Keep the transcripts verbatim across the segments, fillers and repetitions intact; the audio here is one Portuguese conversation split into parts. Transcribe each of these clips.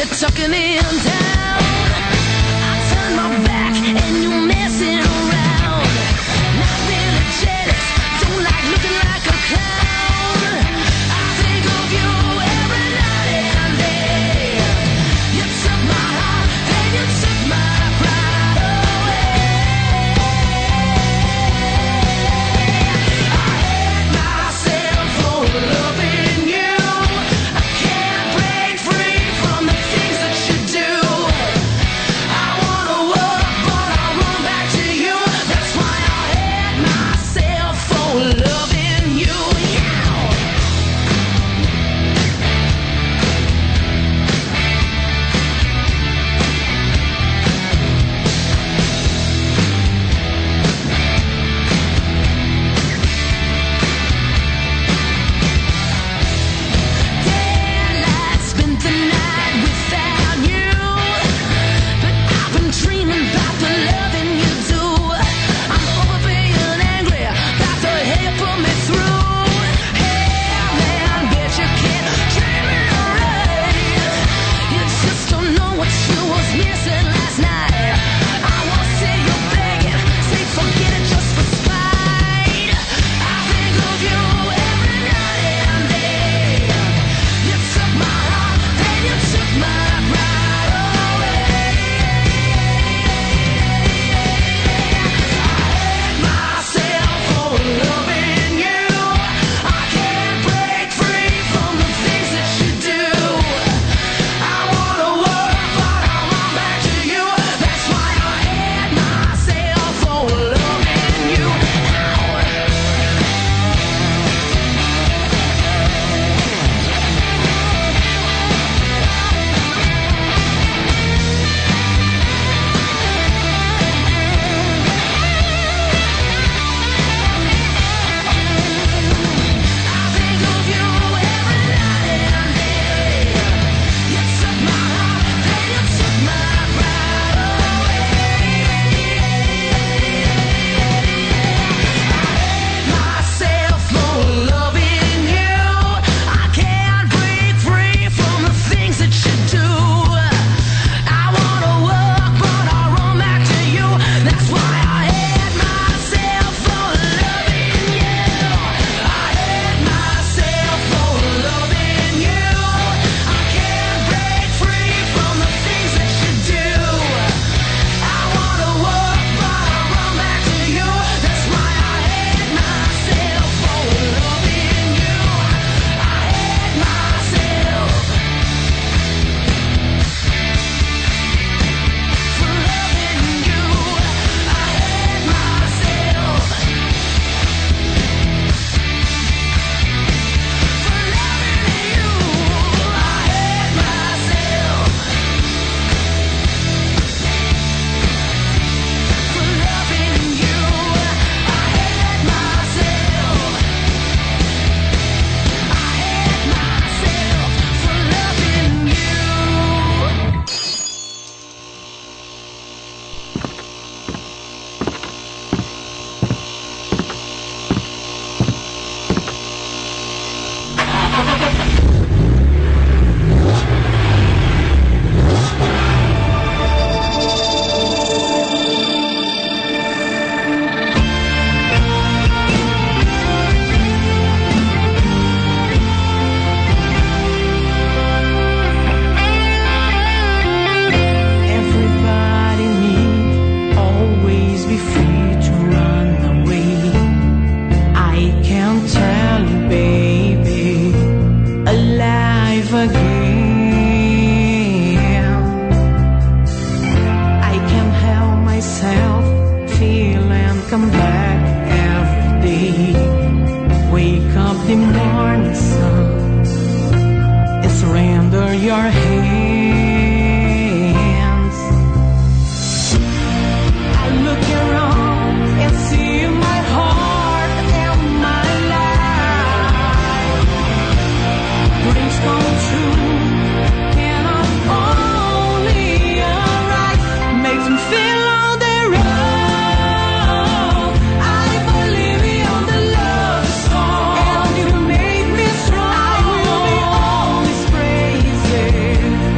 Praise it.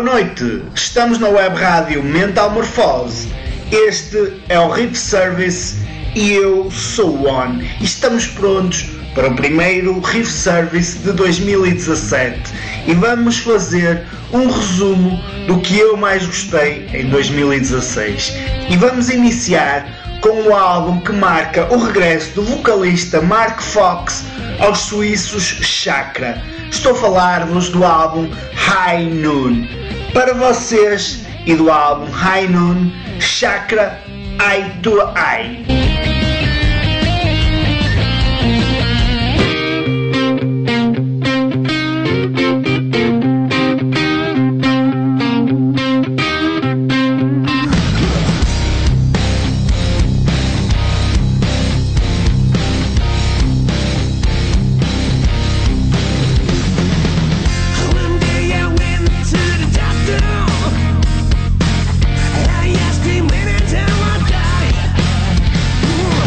noite, estamos na web rádio Mental Morfose. Este é o Riff Service e eu sou o On. E estamos prontos para o primeiro Riff Service de dois mil e dezassete e vamos fazer um resumo do que eu mais gostei em dois mil e dezasseis. E vamos iniciar com o álbum que marca o regresso do vocalista Mark Fox aos suíços Chakra. Estou a falar-vos do álbum High Noon. Para vocês e do álbum High Noon, Chakra Eye to Eye. I asked him when and tell what die.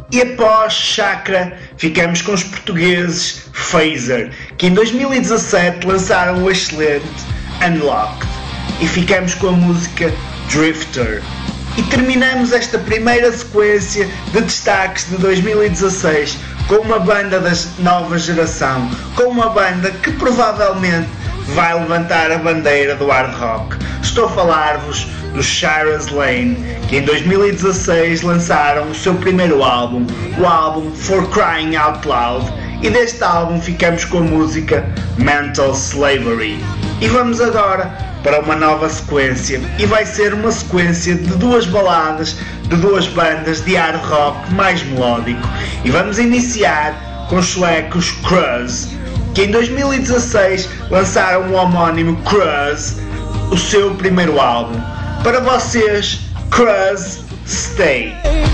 E após Chakra, ficamos com os portugueses Phaser, que em dois mil e dezassete lançaram o excelente Unlocked, e ficamos com a música Drifter. E terminamos esta primeira sequência de destaques de dois mil e dezasseis com uma banda da nova geração, com uma banda que provavelmente vai levantar a bandeira do hard rock. Estou a falar-vos dos Shira's Lane, que em dois mil e dezasseis lançaram o seu primeiro álbum, o álbum For Crying Out Loud, e deste álbum ficamos com a música Mental Slavery. E vamos agora para uma nova sequência, e vai ser uma sequência de duas baladas de duas bandas de hard rock mais melódico. E vamos iniciar com os suecos Cruz, que em dois mil e dezasseis lançaram o homónimo Cruz, o seu primeiro álbum. Para vocês, Cruz, Stay.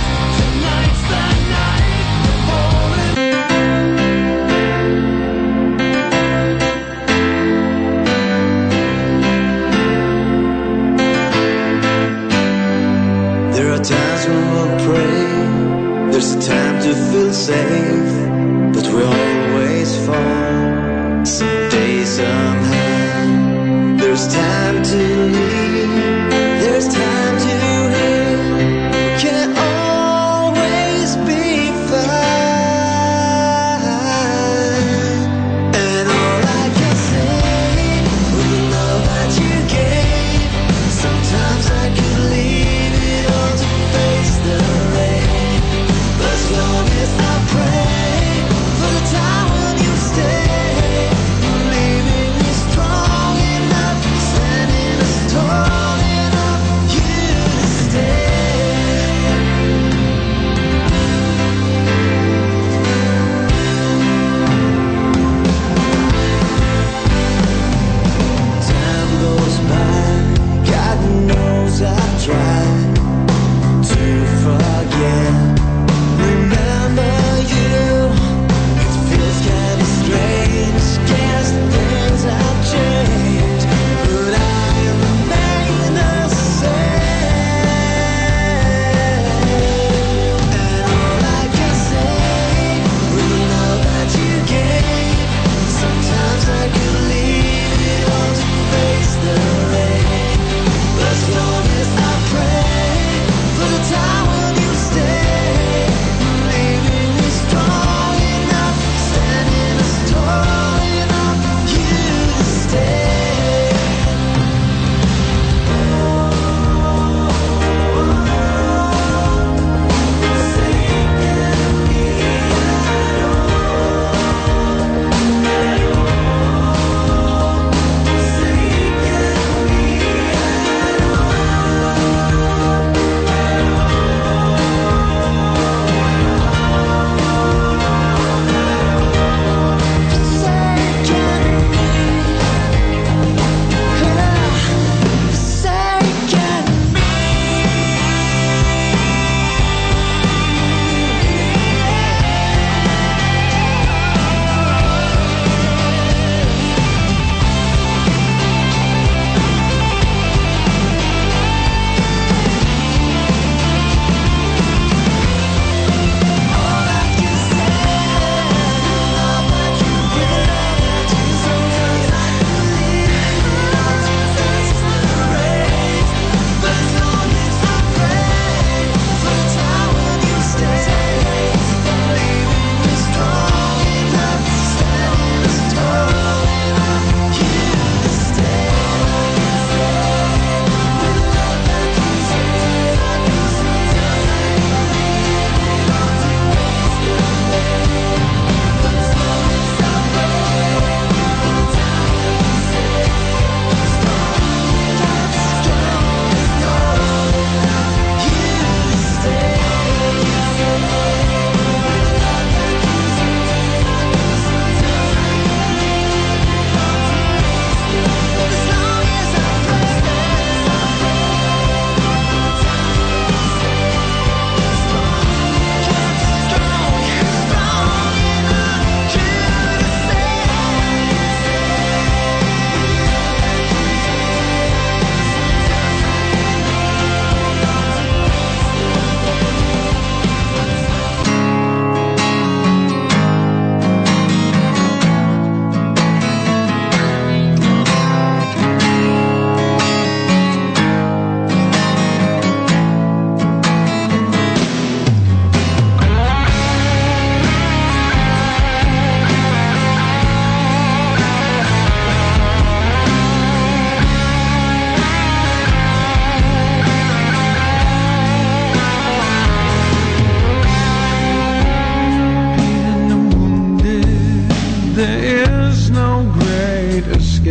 There are times when we'll pray, there's a time to feel safe, but we always fall, someday, somehow. There's time to leave, there's time to heal, we can't always be fine. And all I can say, with the love that you gave, sometimes I could leave it all to face the rain. But as long as I pray for the time when you stay, I'm leaving you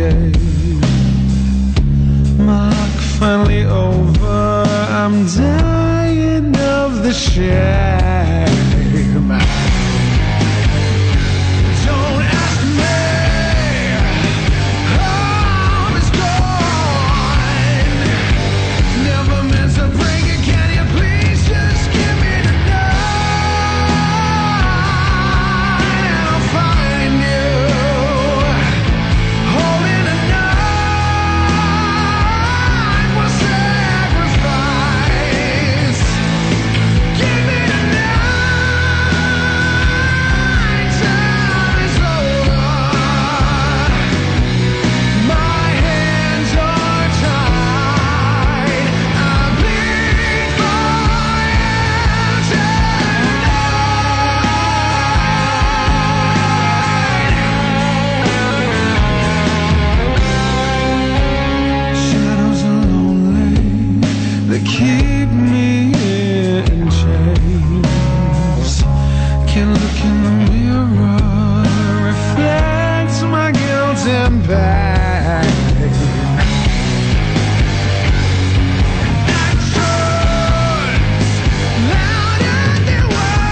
escape. Mark finally over, I'm dying of the shame. Don't ask me how it's gone. Never meant to bring it, can you please just give me the night and I'll find you holding a knife for sacrifice. Give me the night, time is over. My hands are tied, I bleed for you tonight. Shadows are lonely, they keep me in chains. Can't look in the mirror, reflects my guilt and pain. Actions louder than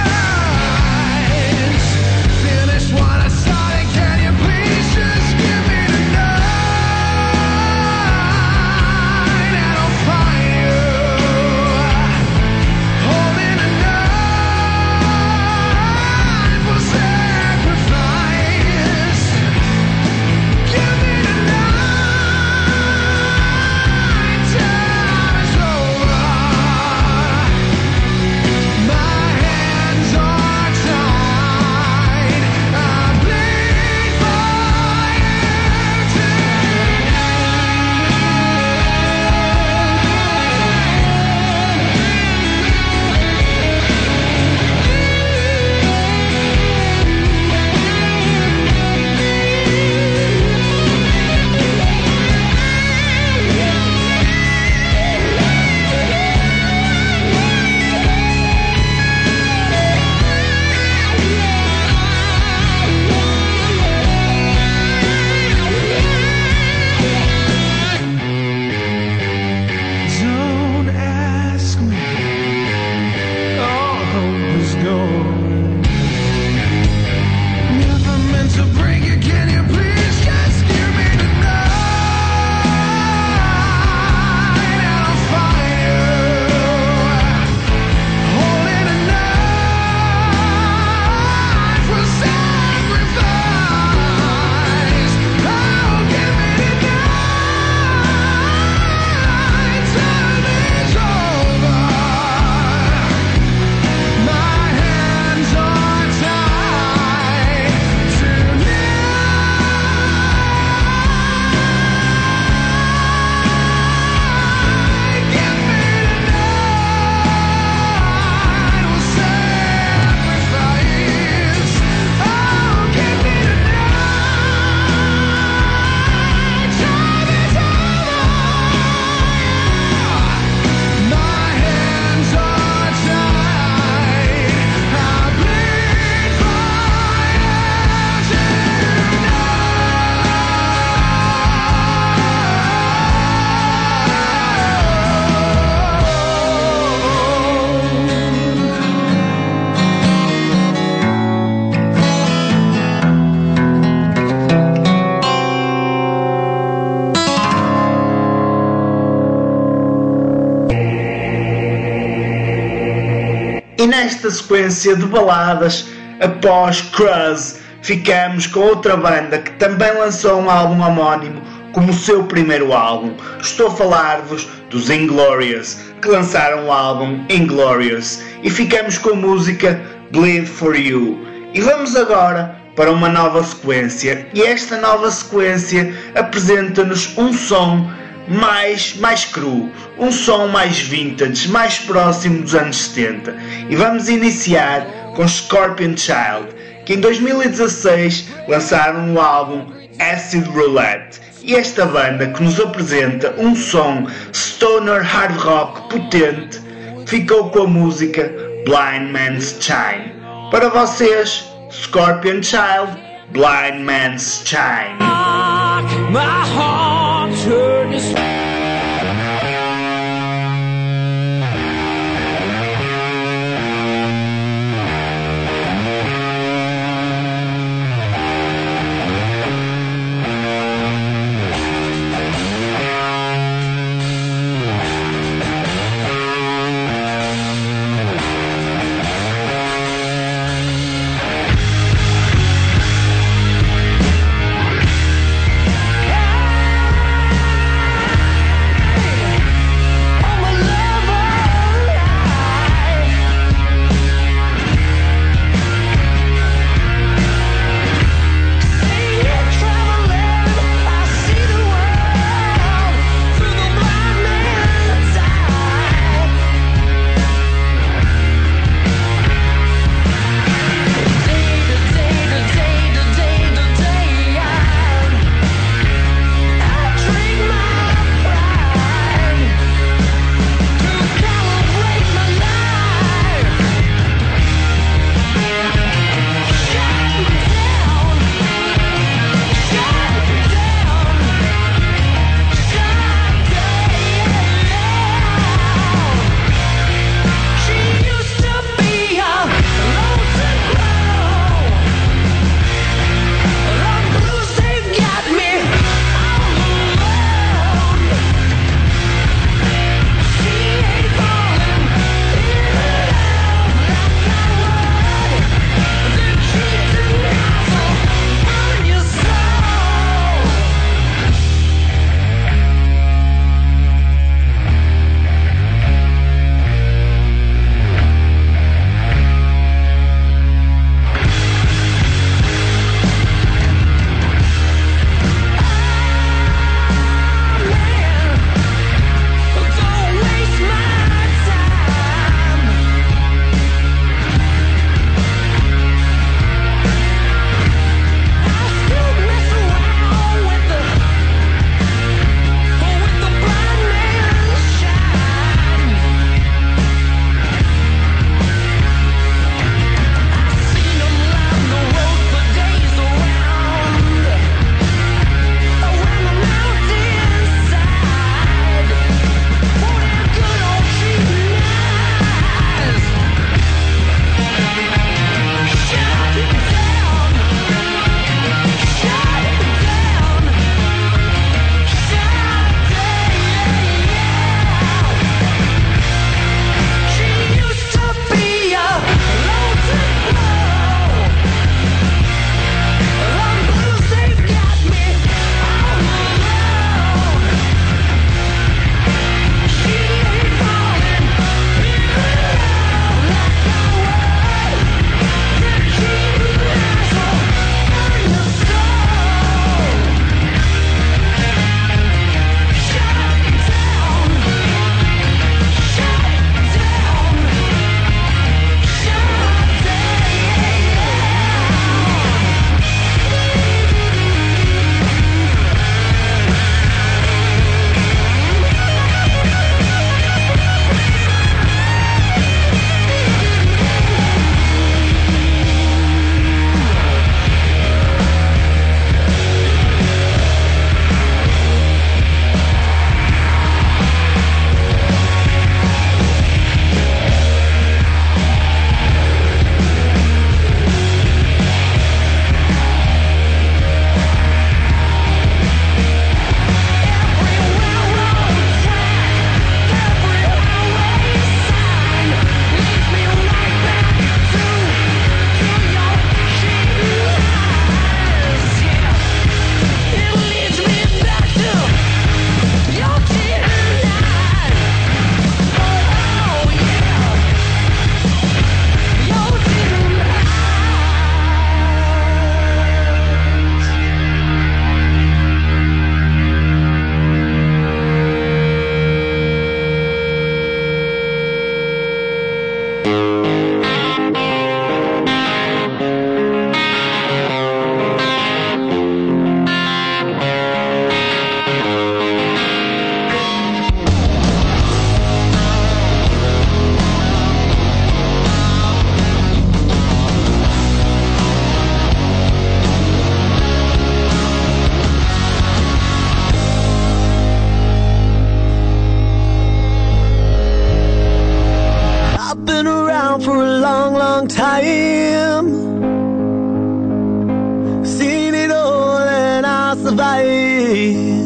words. Finish what I started, can you please just give me the night and I'll find you holding a knife for sacrifice. Give me the night, time is over. My hands are tied, I bleed for you Don't ask me, all hope is gone. Never meant to break it, can you please just give me the night and I'll find you holding a knife for sacrifice. Oh, give me the night, time is over. My hands are tied tonight. Give me the night, we'll sacrifice. Oh, give me the night, time is over. My hands are tied, I bleed for E nesta sequência de baladas, após Cruz, ficamos com outra banda que também lançou um álbum homónimo como seu primeiro álbum. Estou a falar-vos dos Inglorious, que lançaram o álbum Inglorious, e ficamos com a música Bleed for You. E vamos agora para uma nova sequência, e esta nova sequência apresenta-nos um som mais, mais cru, um som mais vintage, mais próximo dos anos setenta. E vamos iniciar com Scorpion Child, que em dois mil e dezasseis lançaram o álbum Acid Roulette. E esta banda, que nos apresenta um som stoner hard rock potente, ficou com a música Blind Man's Chime. Para vocês, Scorpion Child, Blind Man's Chime. my heart turned to for a long, long time. Seen it all and I survive.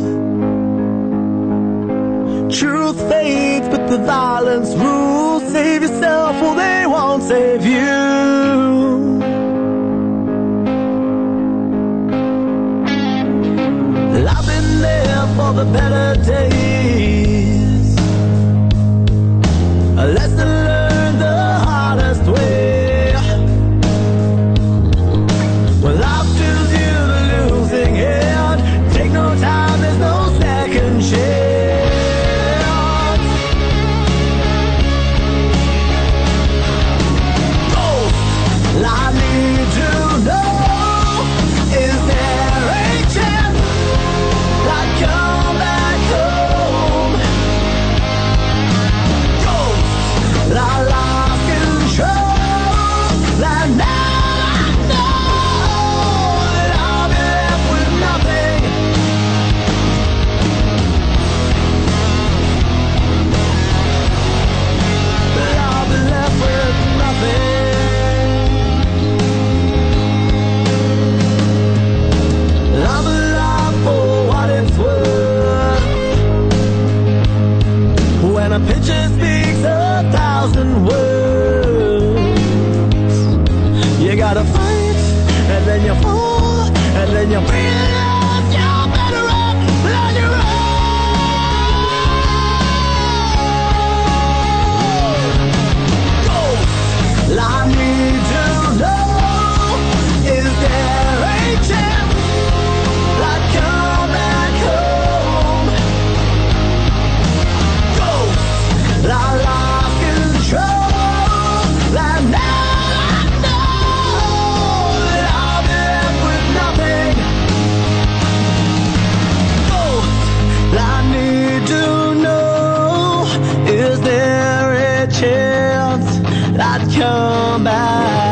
Truth fades, but the violence rules. Save yourself or they won't save you. I've been there for the better days. A lesson learned the hardest way. When life deals you the losing hand, take no time, there's no second chance. Ghost, I need to know, is there a chance I'd come back home? Ghost, I lost control, that now I know that I'll be left with nothing. That I'll be left with nothing. I'm alive for what it's worth. When a picture speaks a thousand words, you gotta fight, and then you fall, and then you realize you're better off on your own. Ghost, I need to know, is there a chance I'd come back home? Ghost, I lost control, that now I know that I'll be left with nothing. Ghost, I need to know, is there a chance I'd come back?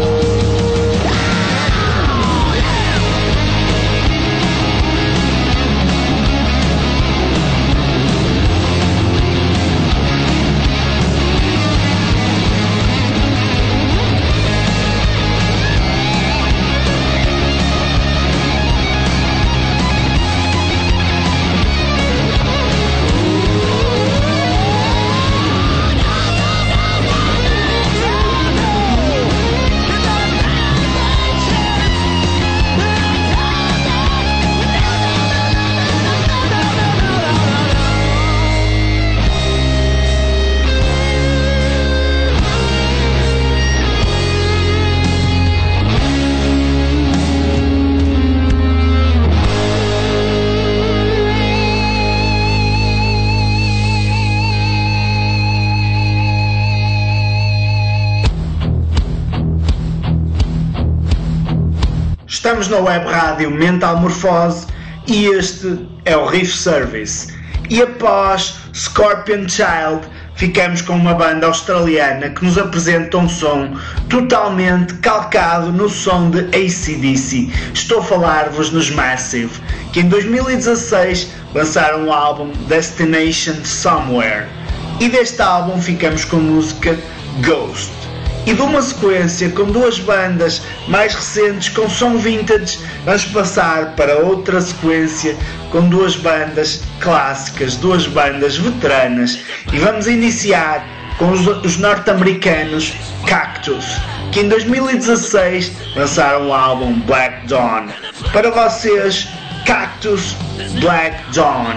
Estamos na web rádio Mental Morfose e este é o Riff Service. E após Scorpion Child, ficamos com uma banda australiana que nos apresenta um som totalmente calcado no som de A C D C. Estou a falar-vos nos Massive, que em dois mil e dezasseis lançaram o álbum Destination Somewhere. E deste álbum ficamos com a música Ghost. E de uma sequência com duas bandas mais recentes com som vintage, vamos passar para outra sequência com duas bandas clássicas, duas bandas veteranas, e vamos iniciar com os, os norte-americanos Cactus, que em dois mil e dezasseis lançaram o álbum Black Dawn. Para vocês, Cactus, Black Dawn.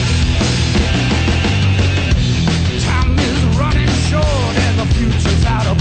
Time is running short and the future's out of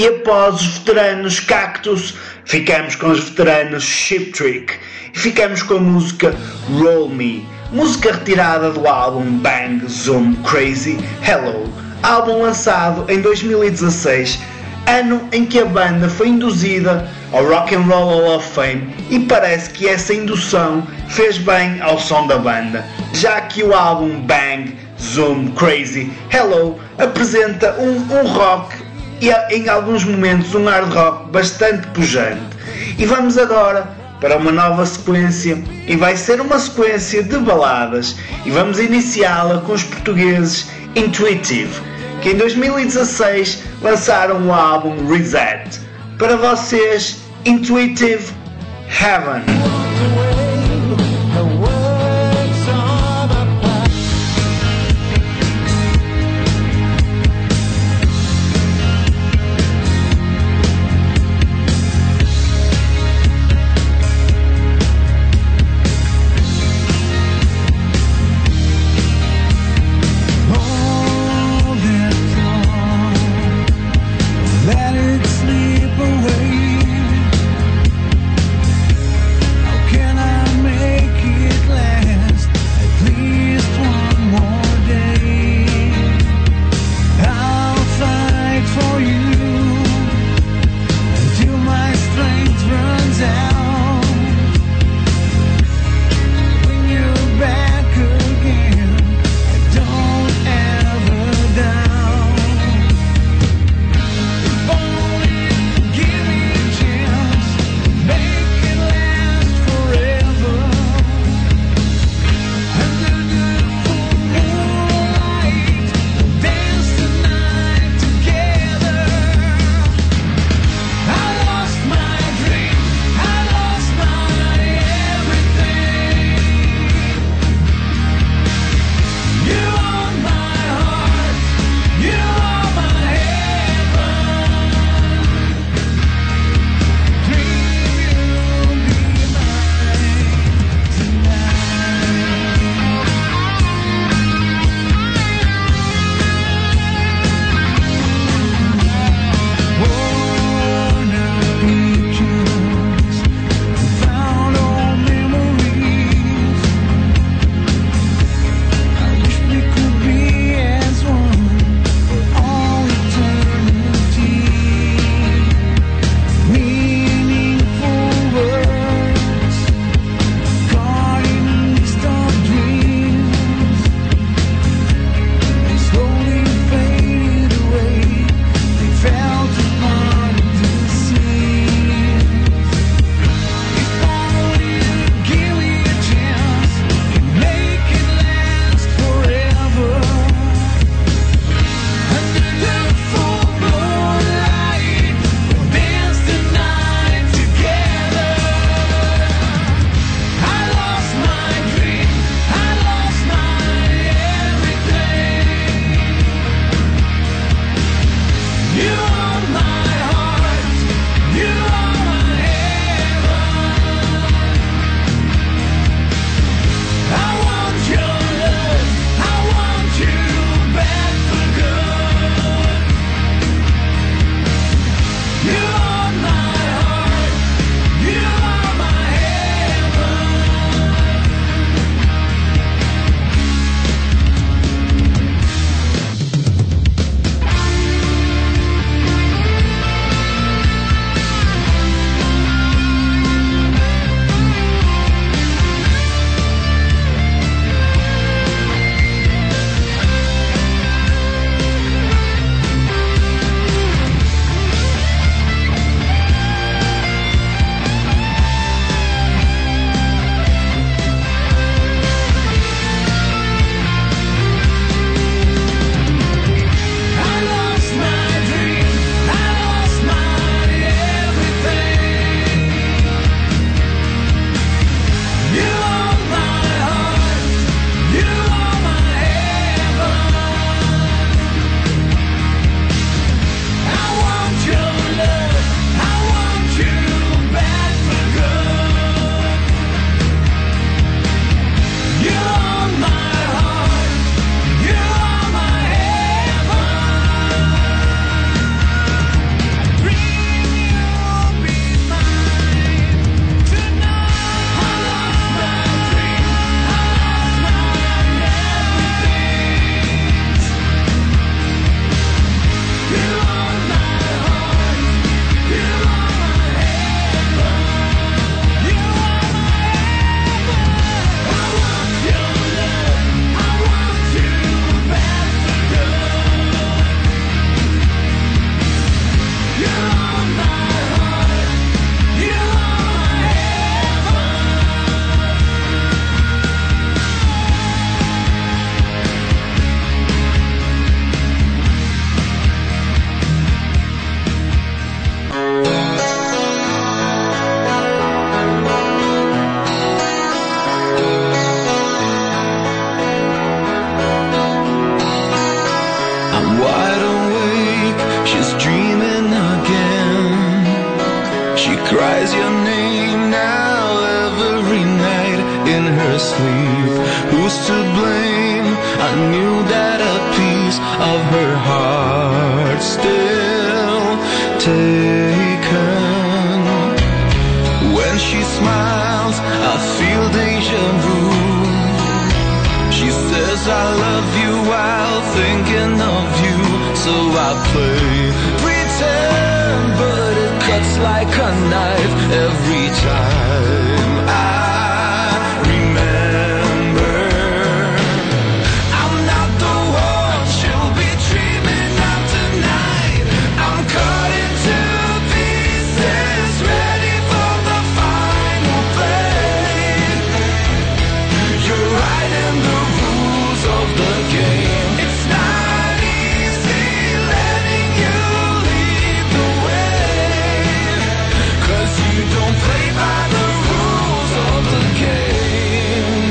E após os veteranos Cactus, ficamos com os veteranos Cheap Trick e ficamos com a música Roll Me, música retirada do álbum Bang Zoom Crazy Hello, álbum lançado em dois mil e dezasseis, ano em que a banda foi induzida ao Rock and Roll Hall of Fame, e parece que essa indução fez bem ao som da banda, já que o álbum Bang Zoom Crazy Hello apresenta um, um rock e em alguns momentos um hard rock bastante pujante. E vamos agora para uma nova sequência, e vai ser uma sequência de baladas, e vamos iniciá-la com os portugueses Intuitive, que em dois mil e dezasseis lançaram o álbum Reset. Para vocês, Intuitive, Heaven. Let it sleep away. How can I cries your name now every night in her sleep. Who's to blame? I knew that a piece of her heart still taken. When she smiles, I feel deja vu. She says I love you while thinking of you. So I play pretend, but it cuts like a knife every time I remember. I'm not the one she'll be dreaming of tonight. I'm cut into pieces, ready for the final play. You're writing the rules of the game. It's not easy letting you lead the way, 'cause you don't play by the rules of the game.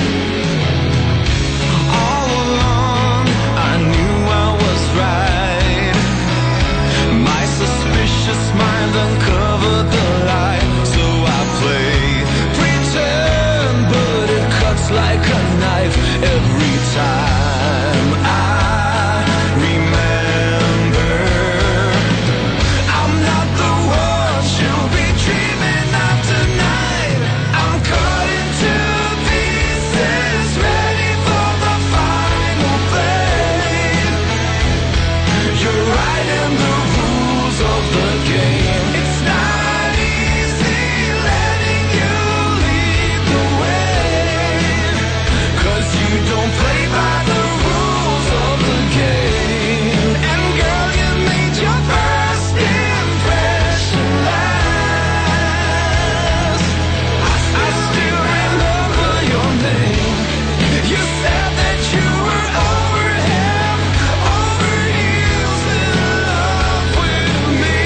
All along I knew I was right. My suspicious mind uncovered the lie. So I play pretend, but it cuts like a knife every time I remember. I'm not the one she'll be dreaming of tonight. I'm cut into pieces, ready for the final play. You're writing the rules of the game. It's not easy letting you lead the way, 'cause you don't play by the rules of the game. And girl, you made your first impression last. I still remember your name. You said that you were over head, over heels in love with me.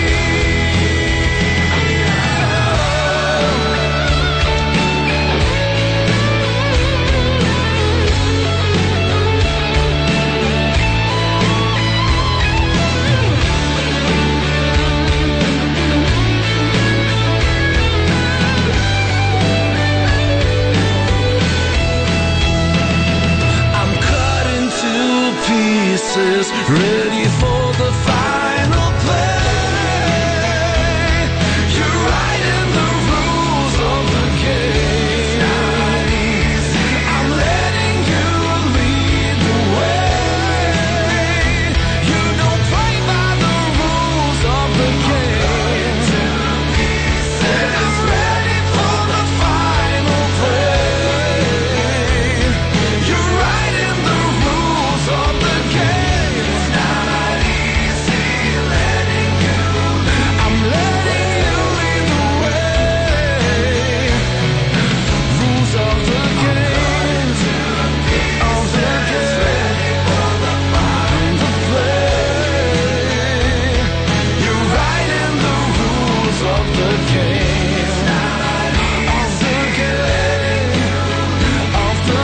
I'm cut into pieces, ready for the final play. You're writing the rules of the game. I'm letting you lead the way. You don't play by the rules of the game. I'm ready for the final play. You're writing the rules of the game. It's not easy letting you. I'm letting you lead the way. Rules of the game. Of the game. The play. You're writing the rules of the game. It's not easy letting you. Of the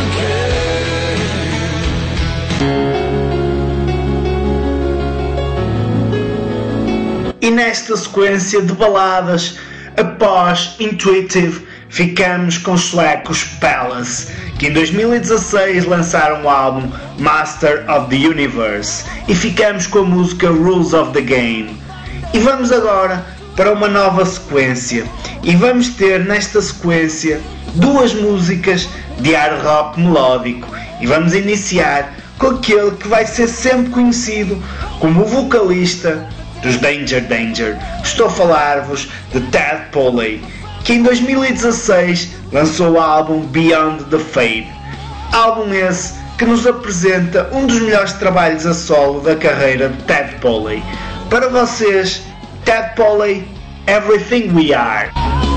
game. E nesta sequência de baladas, após Intuitive, ficamos com os suecos Palace, que em dois mil e dezasseis lançaram o álbum Master of the Universe, e ficamos com a música Rules of the Game. E vamos agora para uma nova sequência, e vamos ter nesta sequência duas músicas de hard rock melódico, e vamos iniciar com aquele que vai ser sempre conhecido como o vocalista dos Danger Danger. Estou a falar-vos de Ted Poley, que em dois mil e dezasseis lançou o álbum Beyond the Fade. Álbum esse que nos apresenta um dos melhores trabalhos a solo da carreira de Ted Poley. Para vocês, Ted Poley, Everything We Are.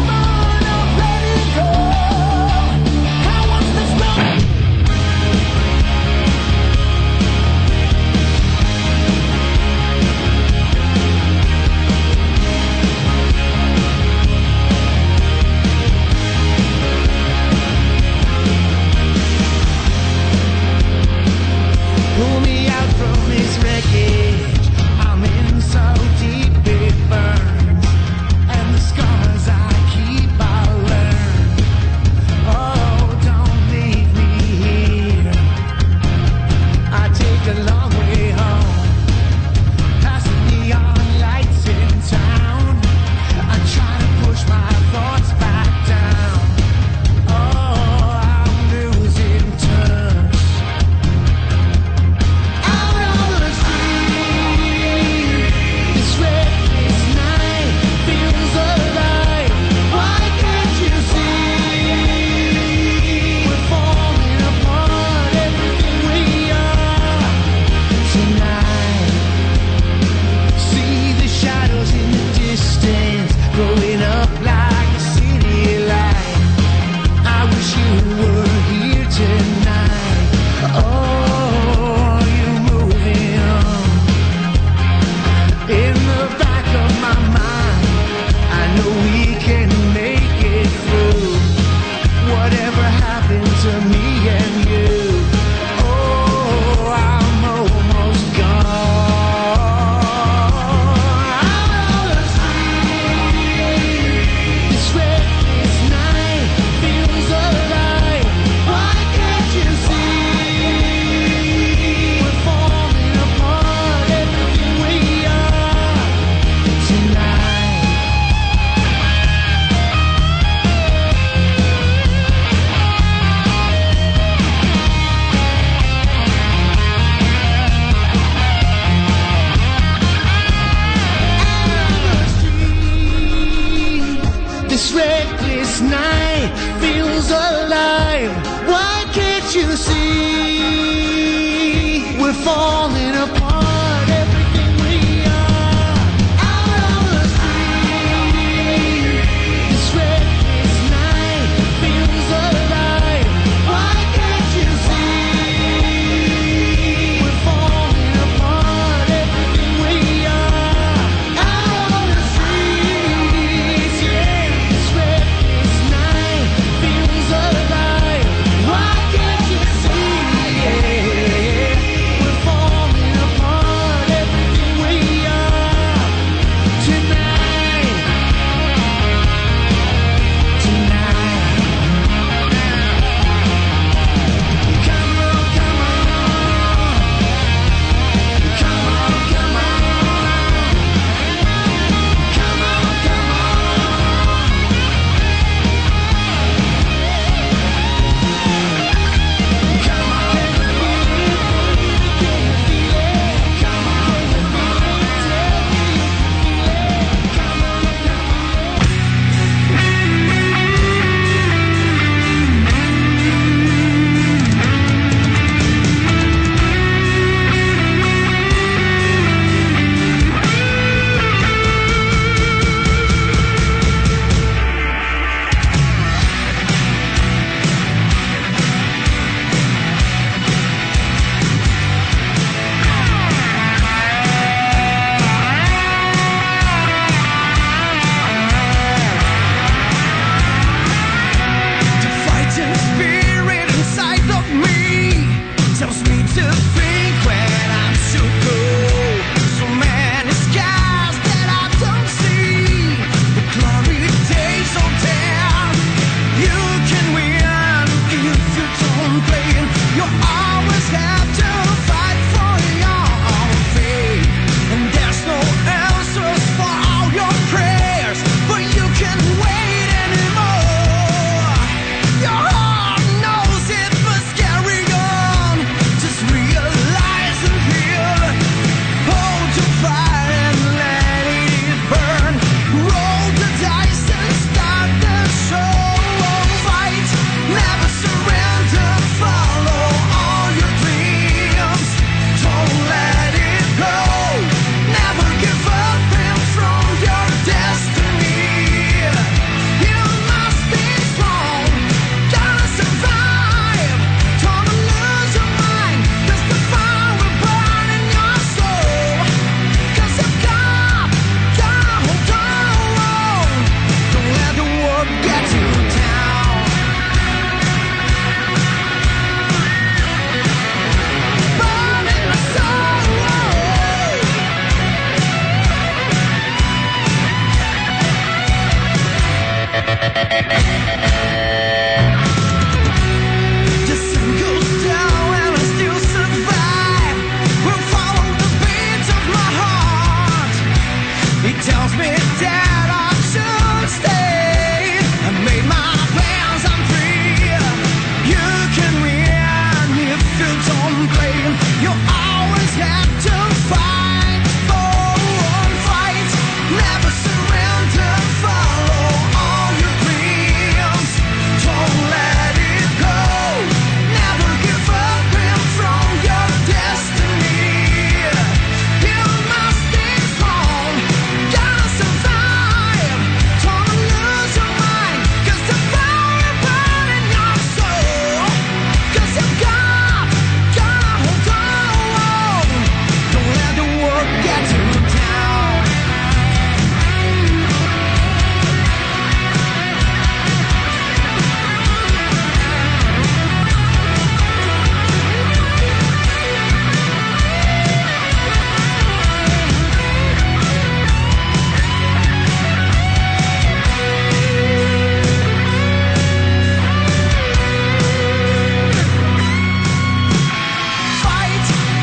Pull me out from this wreckage. I'm in so deep it burns, and the scars a long way home. Past the neon lights in town, I try to push my thoughts back down. Oh, I'm losing touch. Out on the street, this reckless night feels alive. Why can't you see? We're falling apart, everything we are tonight. See the shadows in the distance, growing up like a city light. I wish you were here tonight. Oh, you're moving on. In the back of my mind, I know we can make it through. Whatever happened to me and you? Oh, I'm almost gone. Out on the street, this reckless night feels alive. Why can't you see? We're falling apart, everything we are tonight. Out on the street, this reckless night feels alive. Why can't you see? We're falling apart, everything we are. Out on the street, this reckless night feels alive. Why can't you see? We're falling apart, everything we are. Out on the streets, yeah, this reckless night feels alive. Why can't you see? Yeah, we're falling apart.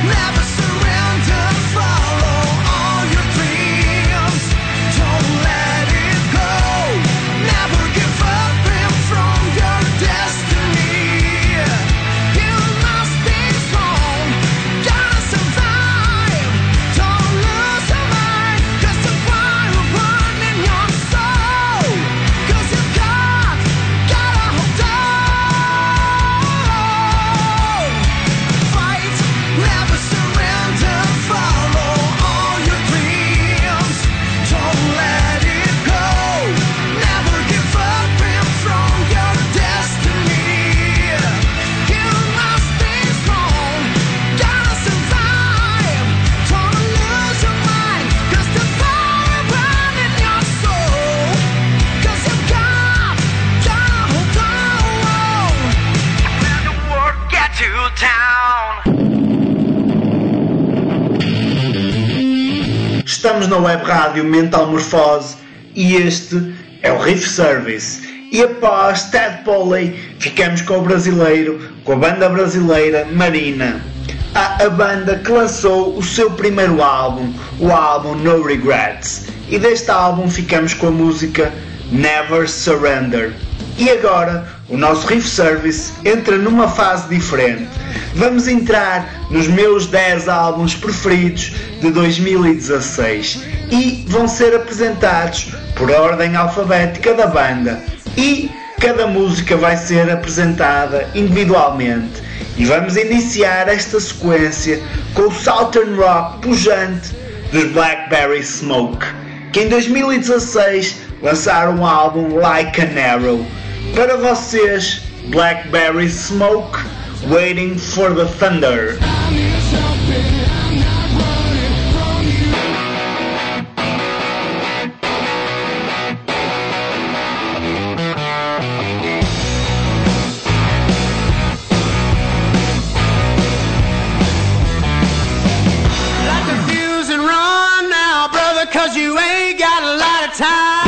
Never surrender, follow all your dreams. Don't let it go. Never give up in from your destiny. You must be strong, gotta survive. Don't lose your mind, 'cause the fire will burn in your soul. 'Cause you got, gotta hold on. Fight, never surrender, follow all your dreams. Don't let it go. Never give up in from your destiny. You must be strong, gotta survive. Don't lose your mind, 'cause the fire burn in your soul. 'Cause you got, gotta hold on. When the world gets you down. Estamos na web rádio Metamorfose e este é o Riff Service. E após Ted Poley, ficamos com o brasileiro, com a banda brasileira Marina. A, a banda que lançou o seu primeiro álbum, o álbum No Regrets. E deste álbum ficamos com a música Never Surrender. E agora o nosso Riff Service entra numa fase diferente. Vamos entrar nos meus dez álbuns preferidos de dois mil e dezasseis e vão ser apresentados por ordem alfabética da banda e cada música vai ser apresentada individualmente. E vamos iniciar esta sequência com o Southern Rock pujante dos Blackberry Smoke, que em dois mil e dezasseis lançaram um álbum Like an Arrow. Para vocês, Blackberry Smoke, Waiting for the Thunder. Light the fuse and run now, brother, 'cause you ain't got a lot of time.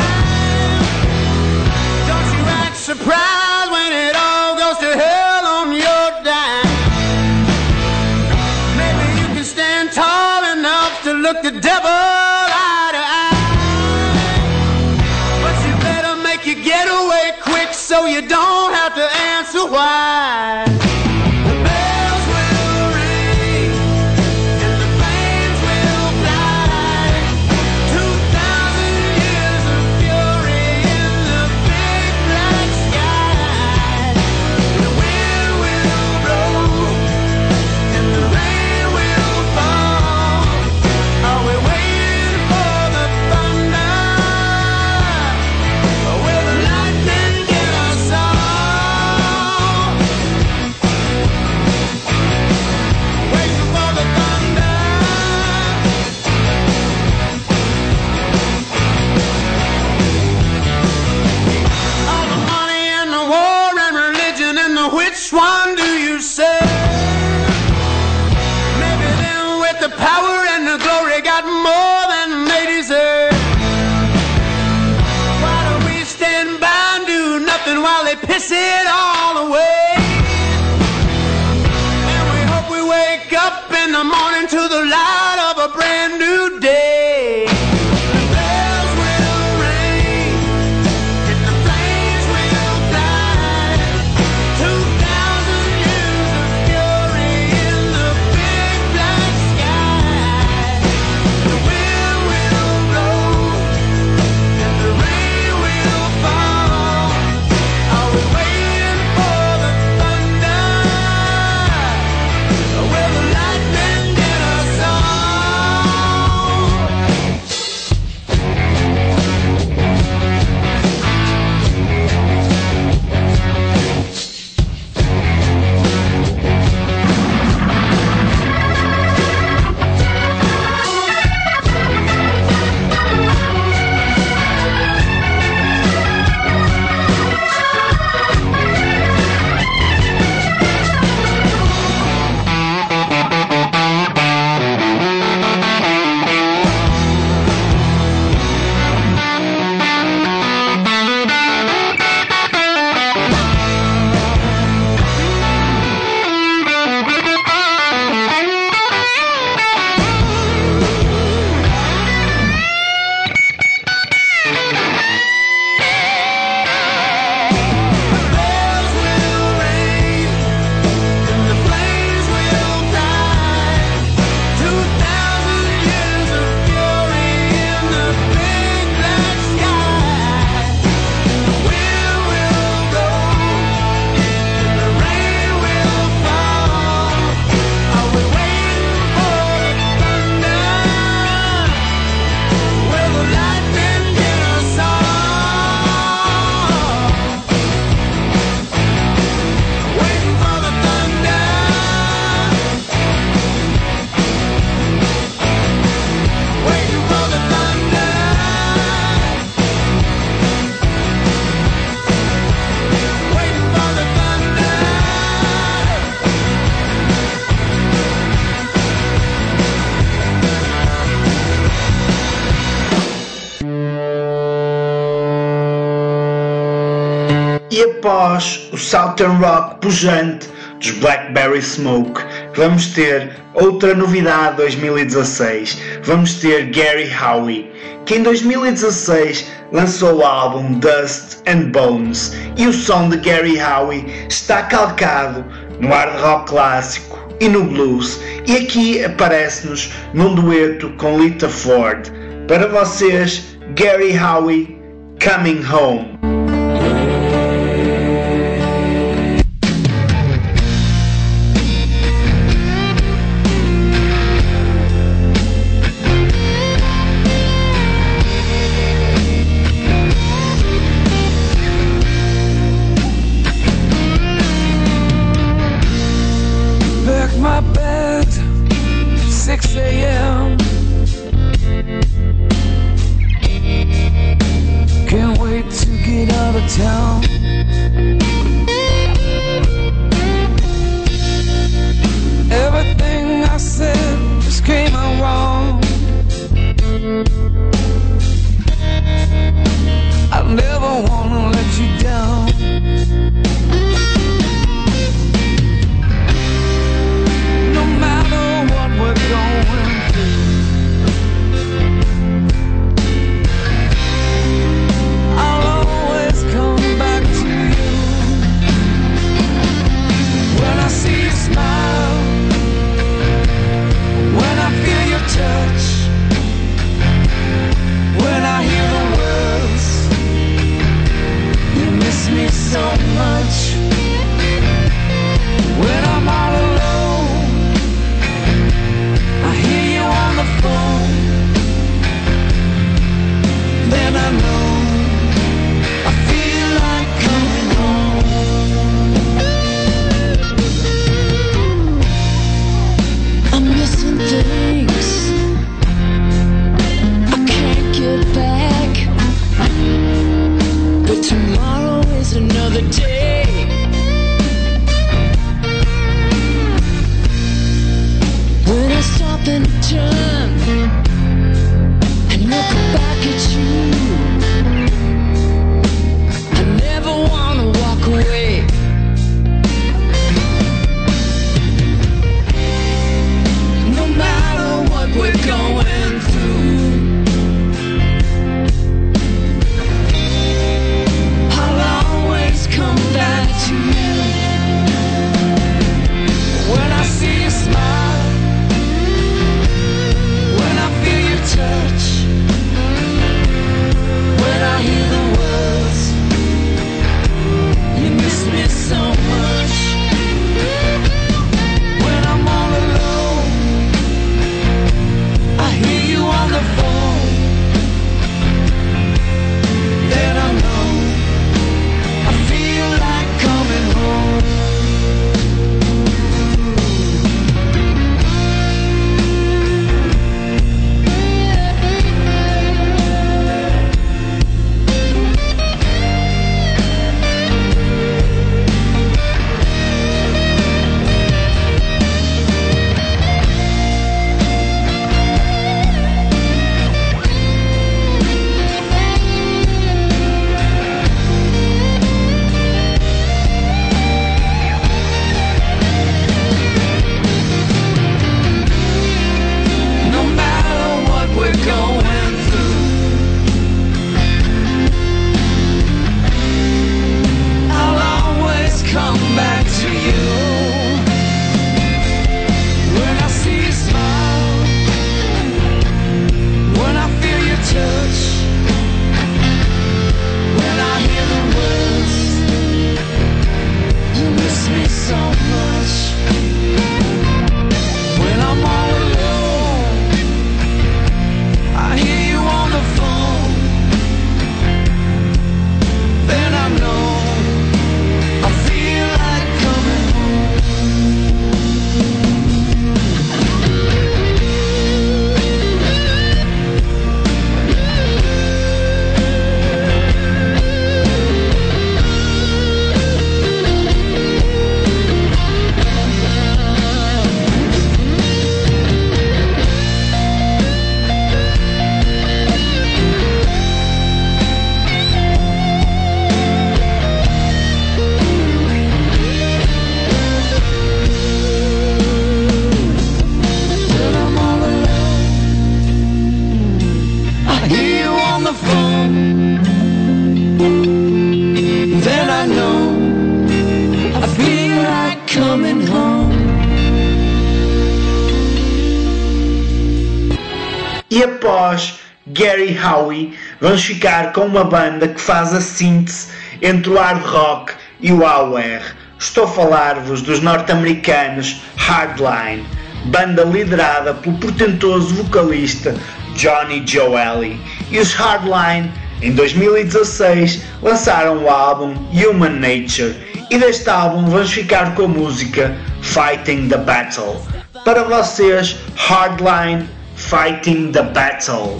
Don't you act surprised when it all goes to hell on your dime. Maybe you can stand tall enough to look the devil eye to eye. But you better make your getaway quick so you don't have to answer why. The bells will ring and the flames will fly. Two thousand years of fury in the big black sky. The wind will blow and the rain will fall. Are we waiting for the thunder? Or will the lightning get us all? Waiting for the thunder. All the money and the war and religion and the which one do you say? Maybe them with the power and the glory got more than they deserve. Why do we stand by and do nothing while they piss it all away? And we hope we wake up in the morning to the light of a brand new day. The bells will ring and the flames will fly. Two thousand years of fury in the big black sky. The wind will blow and the rain will fall. Are we waiting for the thunder? Or will the lightning get us all? após o Southern Rock pujante dos Blackberry Smoke, vamos ter outra novidade dois mil e dezasseis. Vamos ter Gary Howe, que em dois mil e dezasseis lançou o álbum Dust and Bones, e o som de Gary Howe está calcado no hard rock clássico e no blues, e aqui aparece-nos num dueto com Lita Ford. Para vocês, Gary Howe, Coming Home. My bed, six a.m. Can't wait to get E após Gary Howe, vamos ficar com uma banda que faz a síntese entre o hard rock e o A O R. Estou a falar-vos dos norte-americanos Hardline, banda liderada pelo portentoso vocalista Johnny Joelli. E os Hardline, em dois mil e dezasseis, lançaram o álbum Human Nature, e deste álbum vamos ficar com a música Fighting the Battle. Para vocês, Hardline, Fighting the Battle.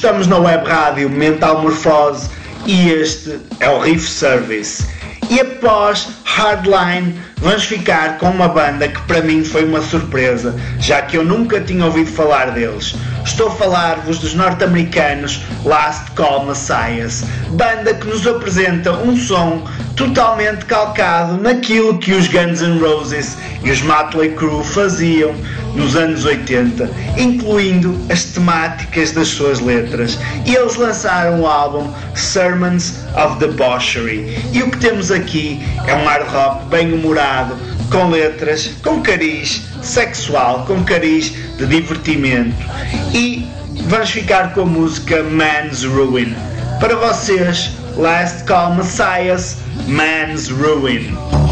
Estamos na web rádio Mental Morfose e este é o Riff Service. E após Hardline, vamos ficar com uma banda que para mim foi uma surpresa, já que eu nunca tinha ouvido falar deles. Estou a falar-vos dos norte-americanos Last Call Messiahs, banda que nos apresenta um som totalmente calcado naquilo que os Guns N' Roses e os Mötley Crüe faziam nos anos oitenta, incluindo as temáticas das suas letras. E eles lançaram o álbum Sermons of Debauchery. E o que temos aqui é um hard rock bem humorado, com letras, com cariz sexual, com cariz de divertimento. E vamos ficar com a música Man's Ruin. Para vocês, Last Call Messiahs, Man's Ruin.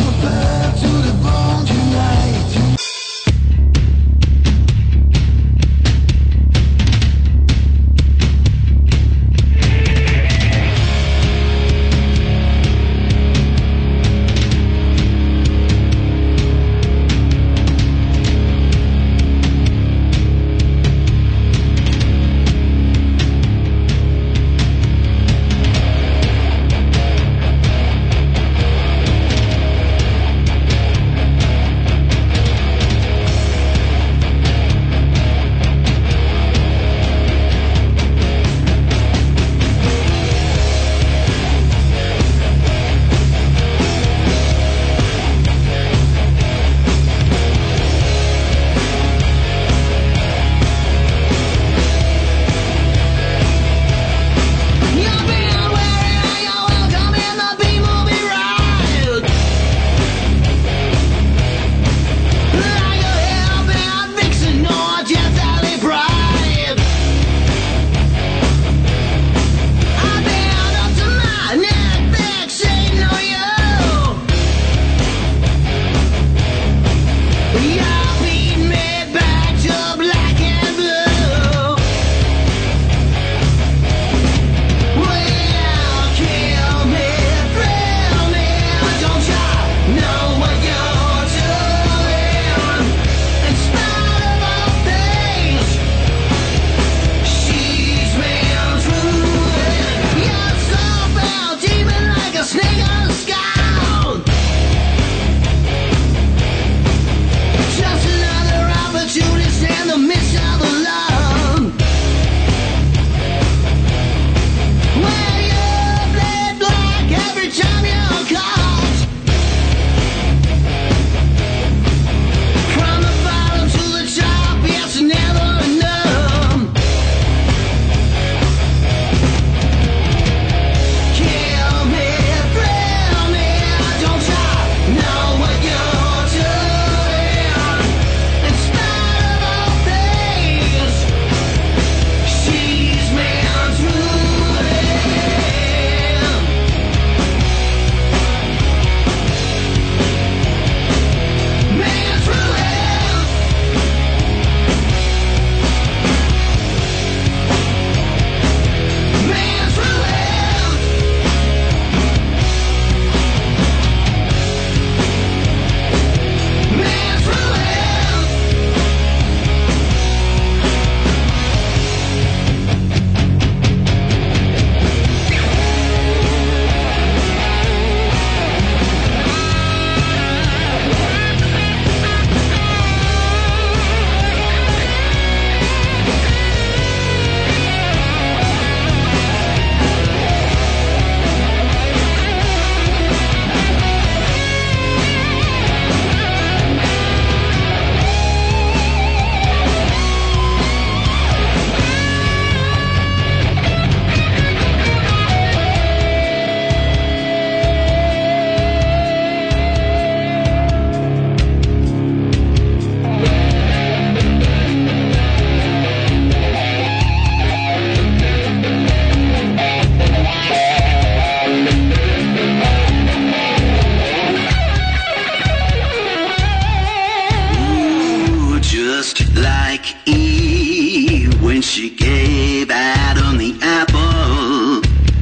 she gave Adam the apple,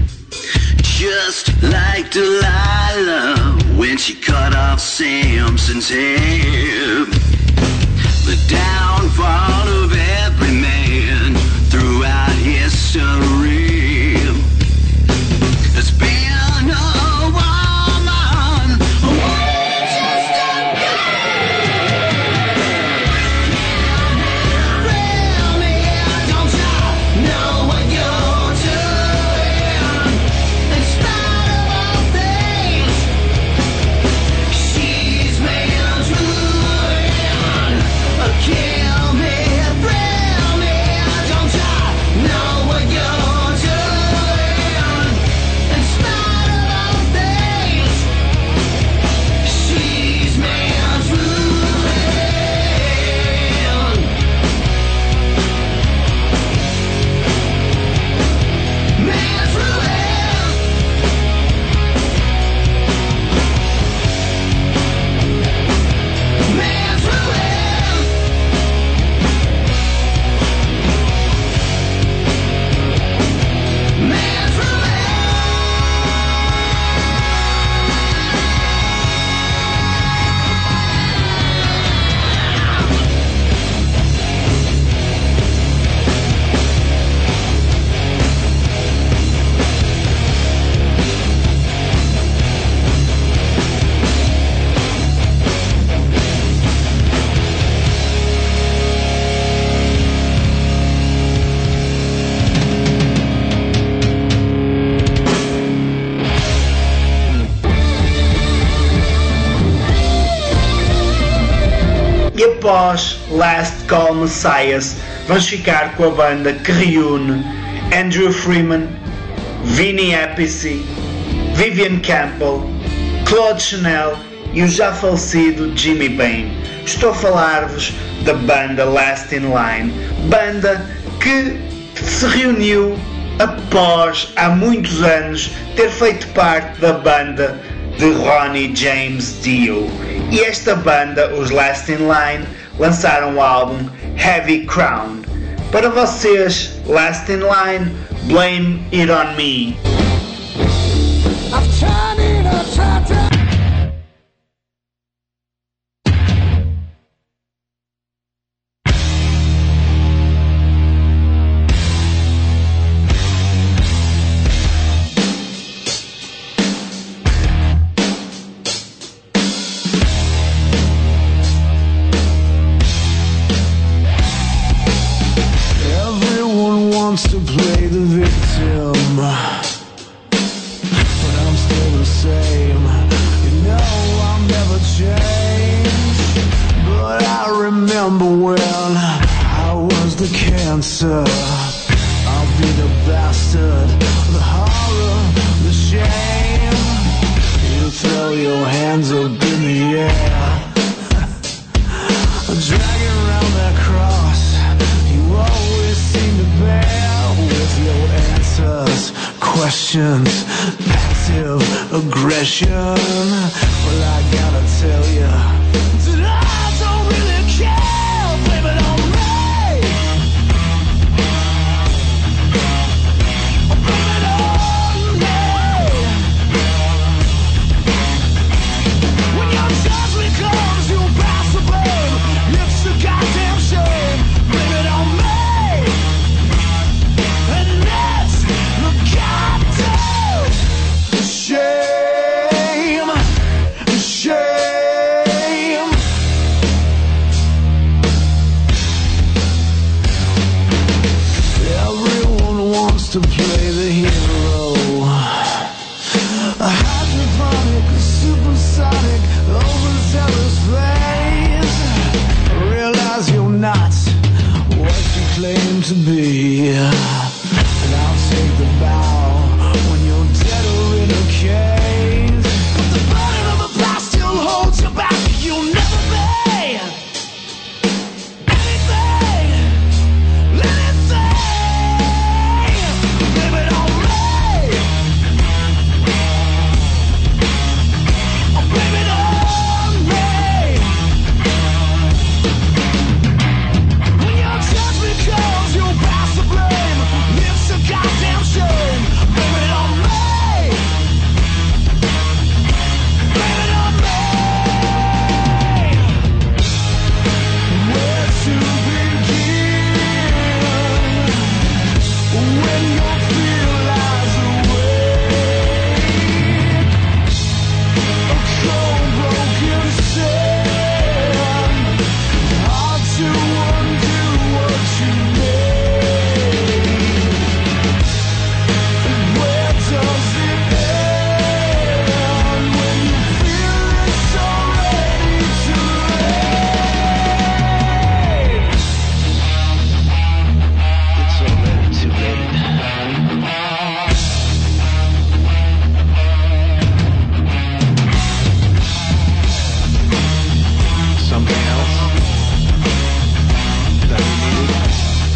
just like Delilah when she cut off Samson's head. The downfall of every man throughout history após Last Call Messiahs, vamos ficar com a banda que reúne Andrew Freeman, Vinny Appice, Vivian Campbell, Claude Chanel e o já falecido Jimmy Bain. Estou a falar-vos da banda Last in Line, banda que se reuniu após há muitos anos ter feito parte da banda de Ronnie James Dio. E esta banda, os Last in Line, lançaram o álbum Heavy Crown. Para vocês, Last in Line, Blame It On Me. I've tried it, I've tried to to play the victim, but I'm still the same. You know I'll never change, but I remember when I was the cancer. I'll be the bastard, the horror, the shame. You throw your hands up in the air, dragging around that cross. You always seem to bear with your answers, questions, passive aggression. Well, I gotta tell you that I don't really care. Blame it on me. Blame it on me. When your judgment comes, you pass the blame. It's a goddamn shame. Blame it on me. Shame, shame. Everyone wants to play the hero. A hydroponic, supersonic, overzealous phase. Realize you're not what you claim to be, and I'll take the bow when you're dead or in a cage. But the burden of the past still holds you back. You'll never be anything, anything. Blame it on me. Oh, blame it on me. When your judgment comes, you'll pass the blame. It's a goddamn shame. Blame it on me. Blame it on me. Where to begin when your fear lies awake? A cold broken sand, hard to undo what you made. Where does it end when you feel it's already too late? It's already too late. Something else that we needed.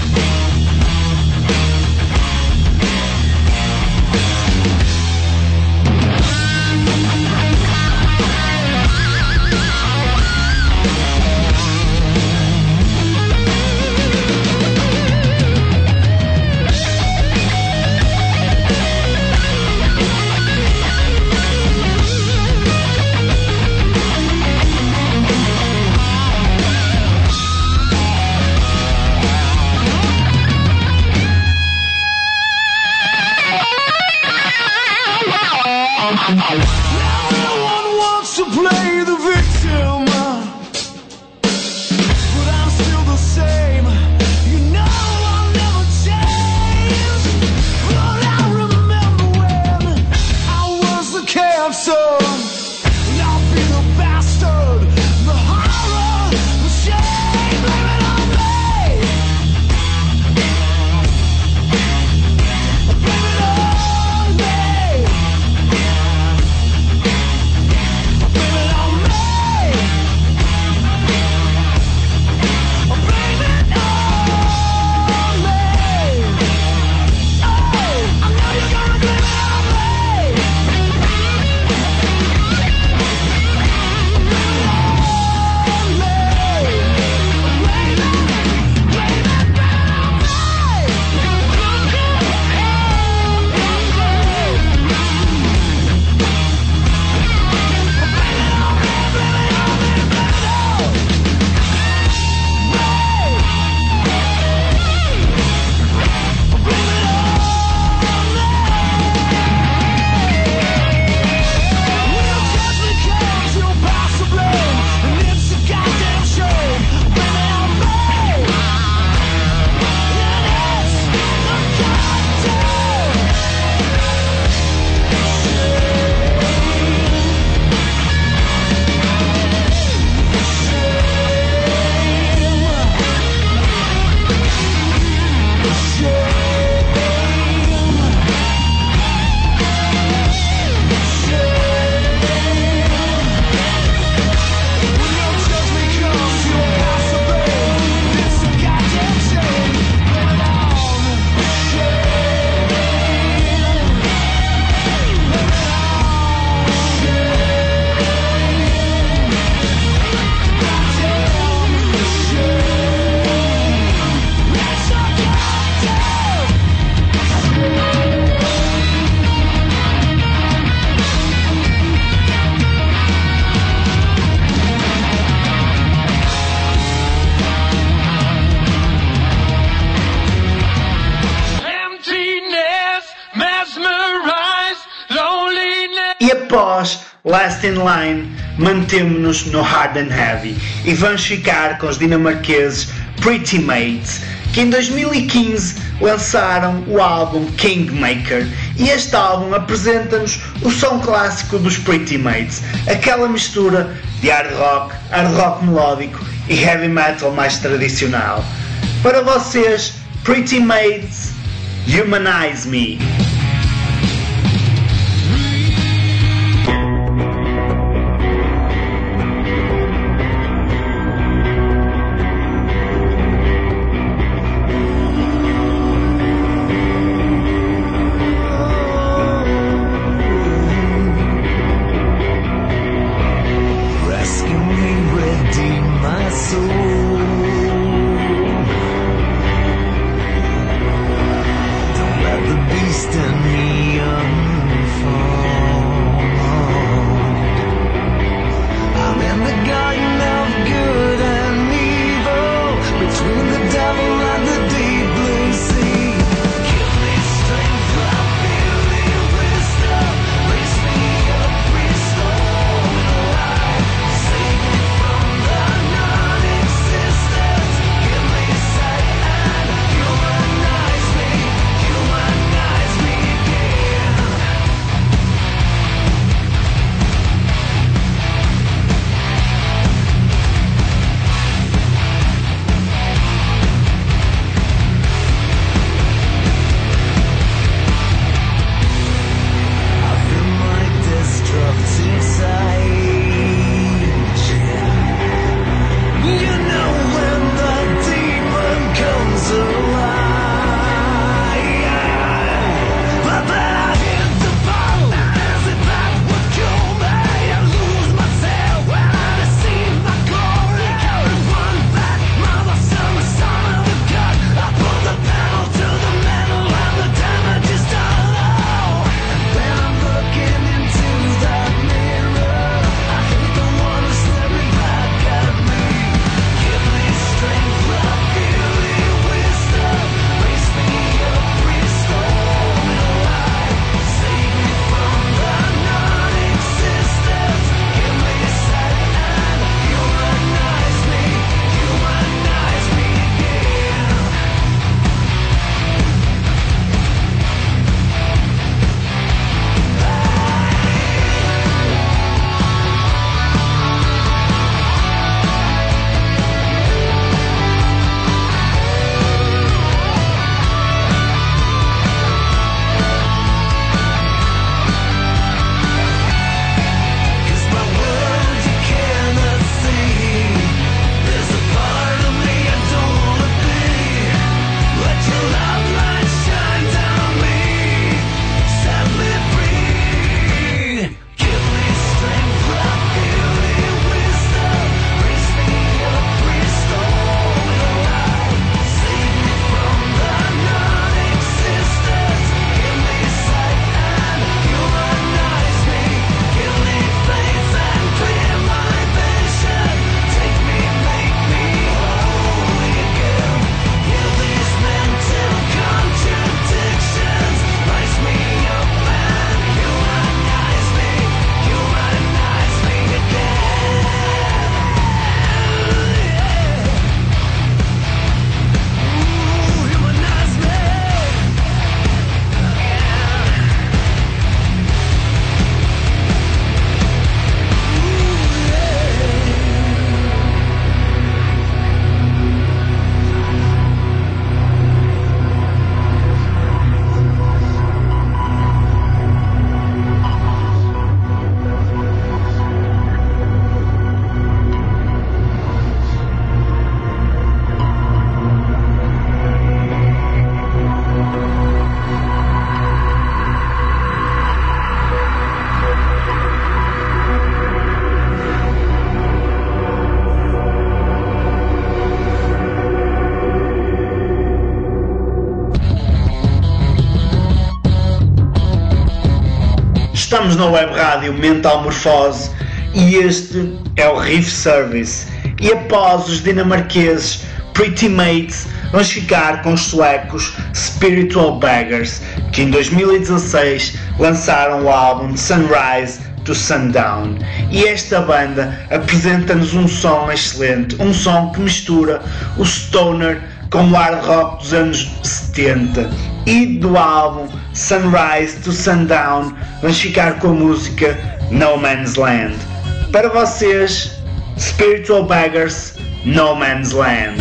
Everyone wants to play the victim, but I'm still the same. You know I'll never change, but I remember when I was the cancer. And I'll be the bastard, the horror, the shame. mesmerized, loneliness. E após Last in Line, mantemos-nos no Hard and Heavy e vamos ficar com os dinamarqueses Pretty Mates, que em dois mil e quinze lançaram o álbum Kingmaker, e este álbum apresenta-nos o som clássico dos Pretty Mates, aquela mistura de hard rock, hard rock melódico e heavy metal mais tradicional. Para vocês, Pretty Mates, Humanize Me. Estamos na web rádio Mental Morfose e este é o Riff Service. E após os dinamarqueses Pretty Mates, vamos ficar com os suecos Spiritual Beggars, que em dois mil e dezasseis lançaram o álbum Sunrise to Sundown. E esta banda apresenta-nos um som excelente, um som que mistura o stoner com o hard rock dos anos setenta. E do álbum Sunrise to Sundown vamos ficar com a música No Man's Land. Para vocês, Spiritual Beggars, No Man's Land.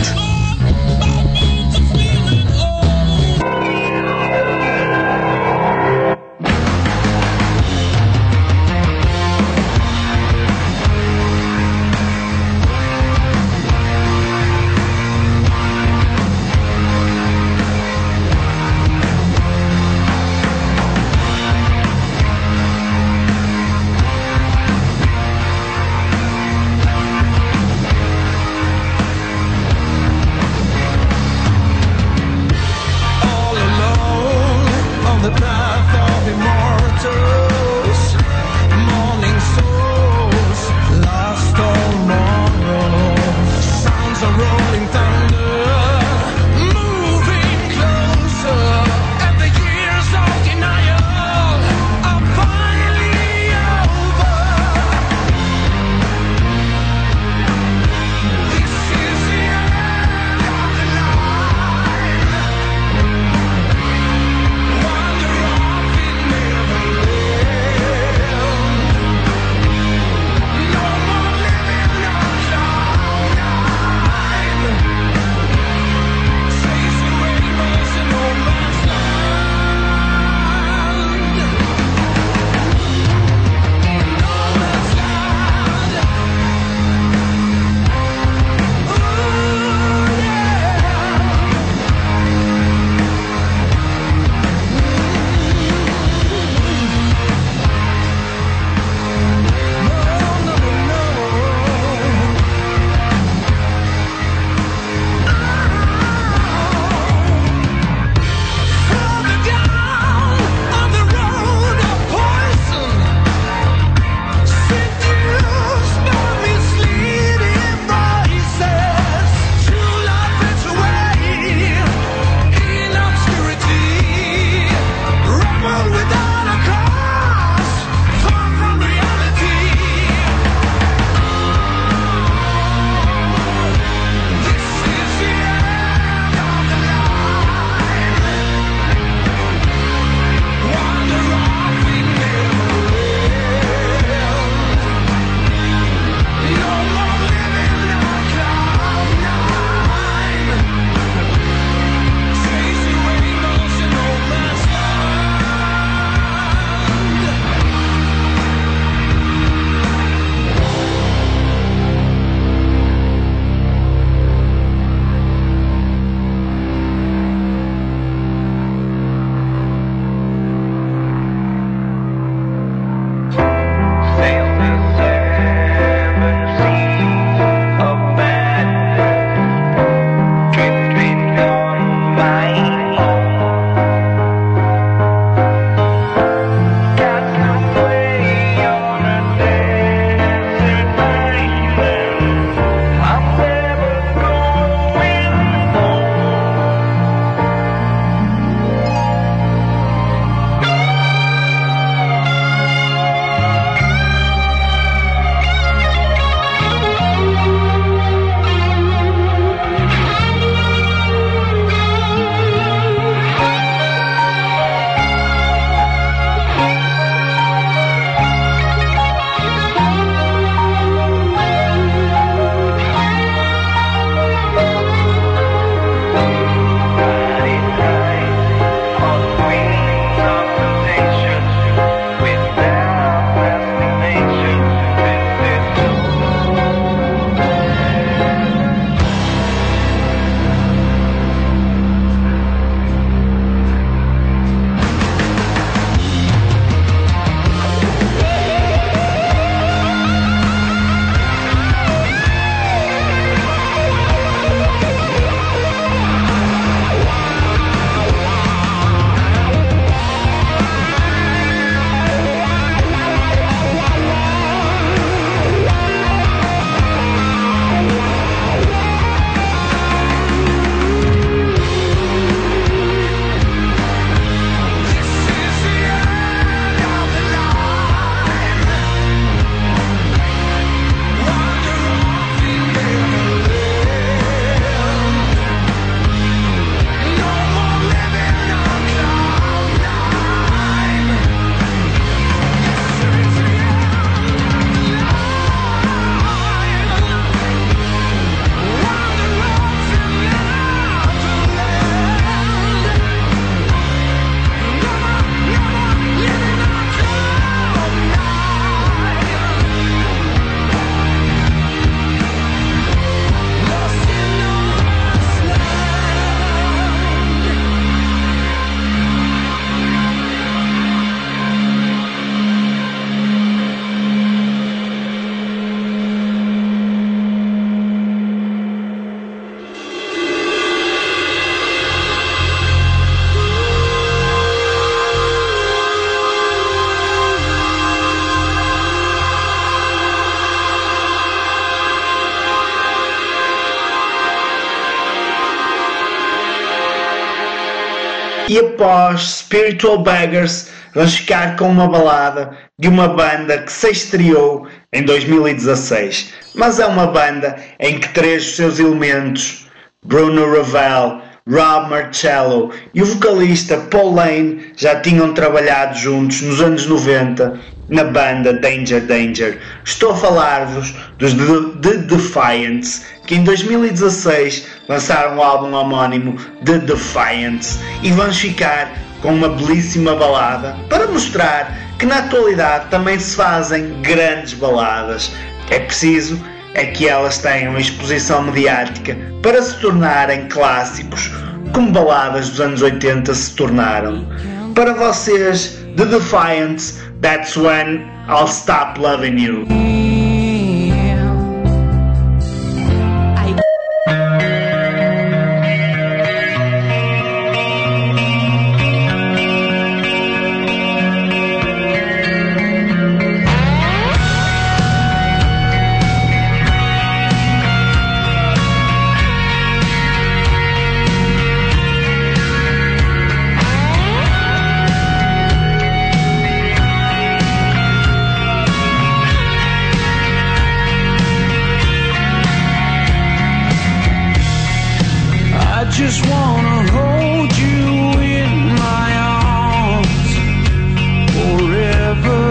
E após Spiritual Beggars, vamos ficar com uma balada de uma banda que se estreou em dois mil e dezasseis. Mas é uma banda em que três dos seus elementos, Bruno Ravel, Rob Marcello e o vocalista Paul Lane, já tinham trabalhado juntos nos anos noventa na banda Danger Danger. Estou a falar-vos dos The Defiants, que em dois mil e dezasseis lançaram o álbum homónimo The Defiants, e vamos ficar com uma belíssima balada para mostrar que na atualidade também se fazem grandes baladas. É preciso é que elas tenham uma exposição mediática para se tornarem clássicos, como baladas dos anos oitenta se tornaram. Para vocês, The Defiants, That's When I'll Stop Loving You. Just wanna hold you in my arms forever,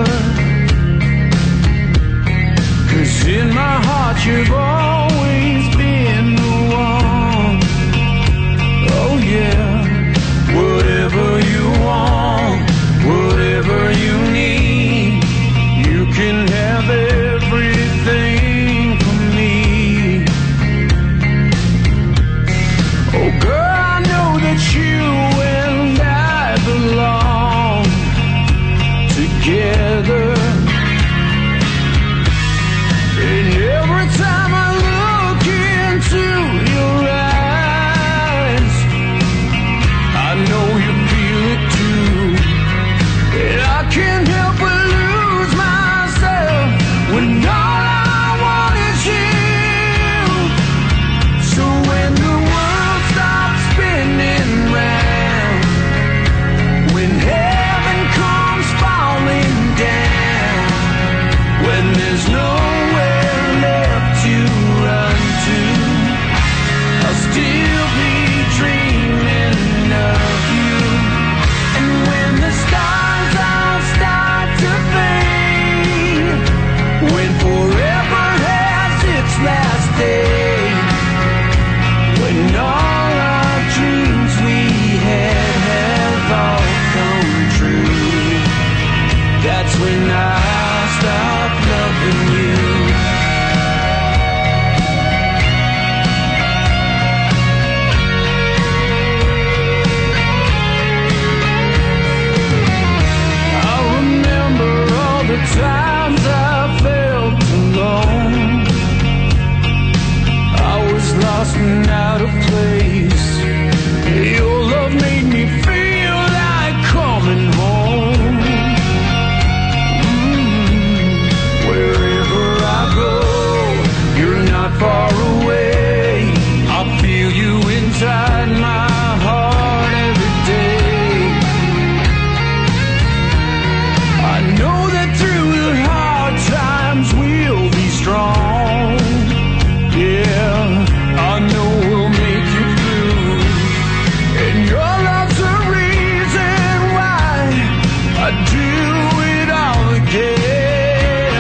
'cause in my heart you've always been the one. Oh yeah, whatever you want, whatever you need, you can have everything from me. Oh girl, I know that you and I belong together. And every time I look into your eyes, I know you feel it too. And I can't help but lose myself when all I want is you. So when the world stops spinning round, when heaven comes falling down, when there's nowhere left to run to, I'll still be dreaming of you. And when the stars all start to fade, when forever has its last day, when all our dreams we had have all come true, that's when I stop loving you. I remember all the times I felt alone. I was lost and out of place. Your love made me feel like coming home. Mm, wherever I go, you're not far away. I feel you inside my heart every day. I know that through the hard times we'll be strong. Yeah, I know we'll make it through. And your love's the reason why I do it all again.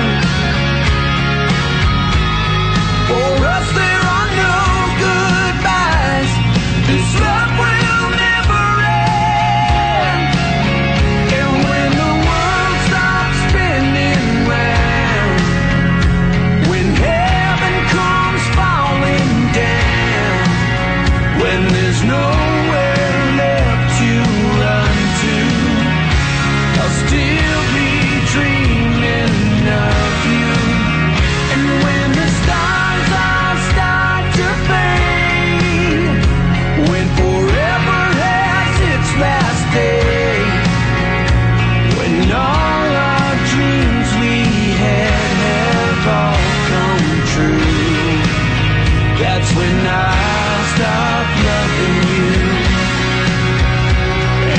For us there are no goodbyes. This love will never end. And when the world stops spinning round, when heaven comes falling down, when there's nowhere left to run to, I'll still be dreaming of you. And when the stars all start to fade, when forever has its last day, when all our dreams we had have all come true, that's when I stop loving you.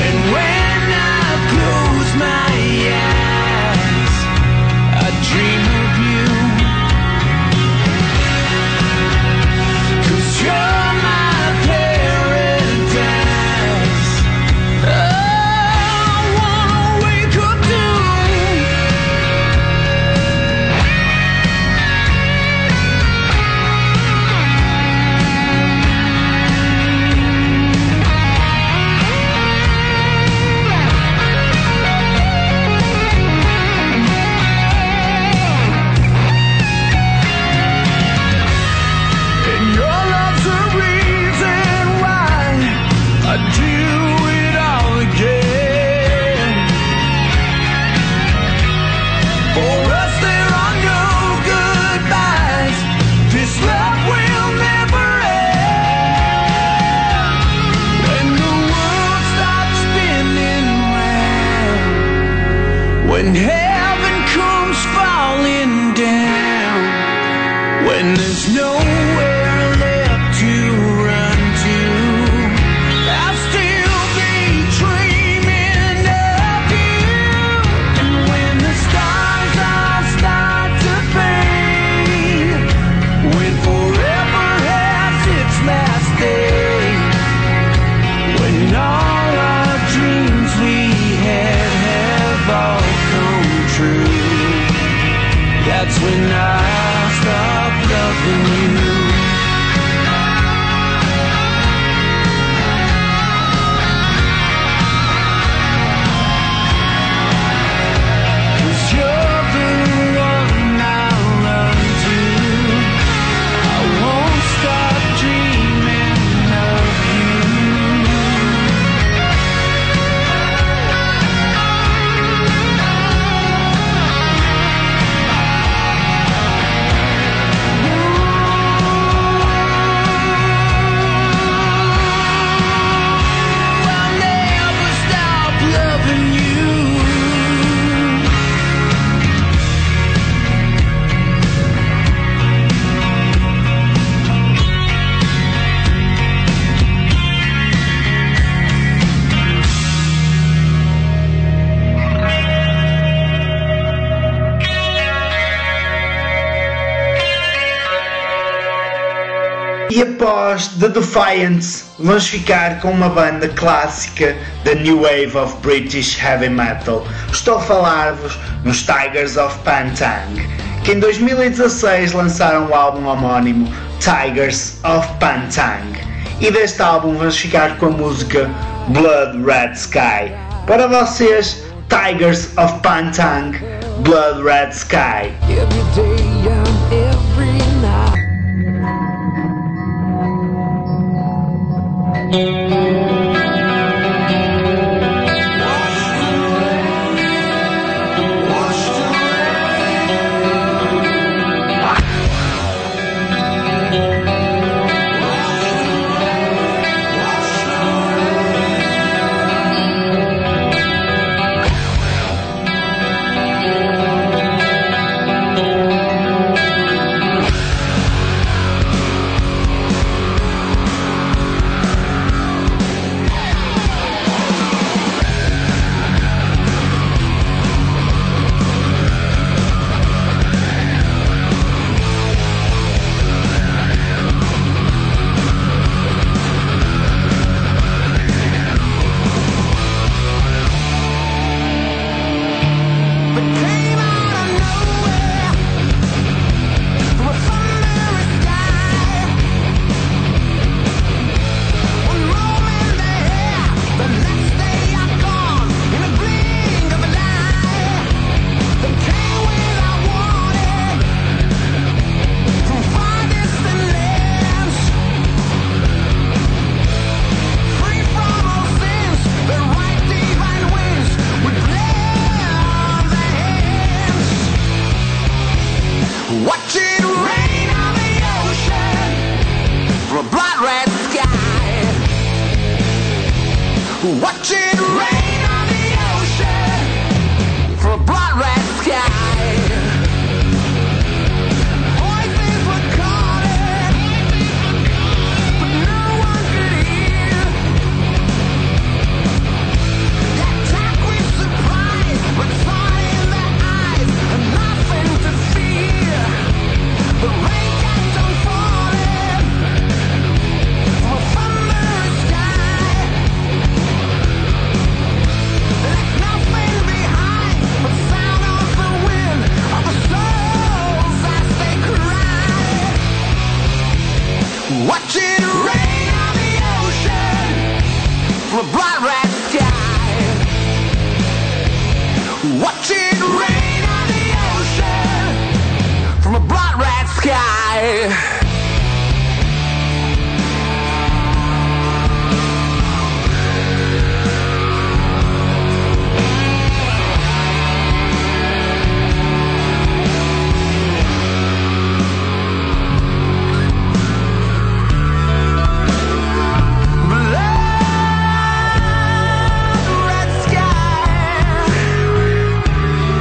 when heaven comes falling down, when there's nowhere left to run to, I'll still be dreaming of you. And when the stars all start to fade, when forever has its last day, when all our dreams we had have all come true, that's when I stop loving you. 'Cause you're the one I run to. I won't stop dreaming of you. I'll never stop loving you. E após The Defiants, vamos ficar com uma banda clássica da New Wave of British Heavy Metal. Estou a falar-vos nos Tigers of Pantang, que em dois mil e dezasseis lançaram o álbum homónimo Tigers of Pantang. E deste álbum vamos ficar com a música Blood Red Sky. Para vocês, Tigers of Pantang, Blood Red Sky. Every day and every night. Watch it rain on the ocean from a blood red sky. Watch it rain on the ocean from a blood red sky. Voices were calling, but no one could hear. That attack with surprise, but thought in their eyes, and nothing to fear. The rain kept on falling from a thunderous sky. Left nothing behind but sound of the wind, of the souls as they cry. Watch it rain on the ocean from a blood red sky. Watch it rain on the ocean from a blood red sky. Blood red sky.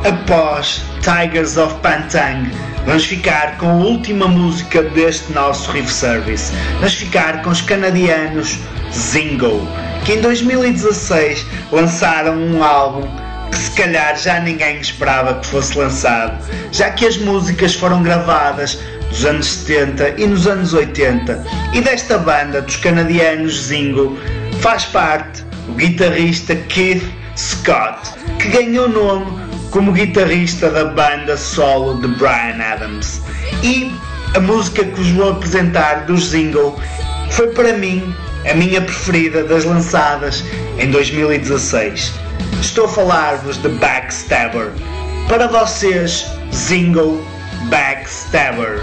após Tigers of Pantang, vamos ficar com a última música deste nosso Riff Service. Vamos ficar com os canadianos Zingo, que em dois mil e dezasseis lançaram um álbum que se calhar já ninguém esperava que fosse lançado, já que as músicas foram gravadas nos anos setenta e nos anos oitenta, e desta banda dos canadianos Zingo faz parte o guitarrista Keith Scott, que ganhou nome como guitarrista da banda solo de Bryan Adams. E a música que vos vou apresentar dos Zingo foi para mim a minha preferida das lançadas em dois mil e dezasseis. Estou a falar-vos de Backstabber. Para vocês, Zingo, Backstabber.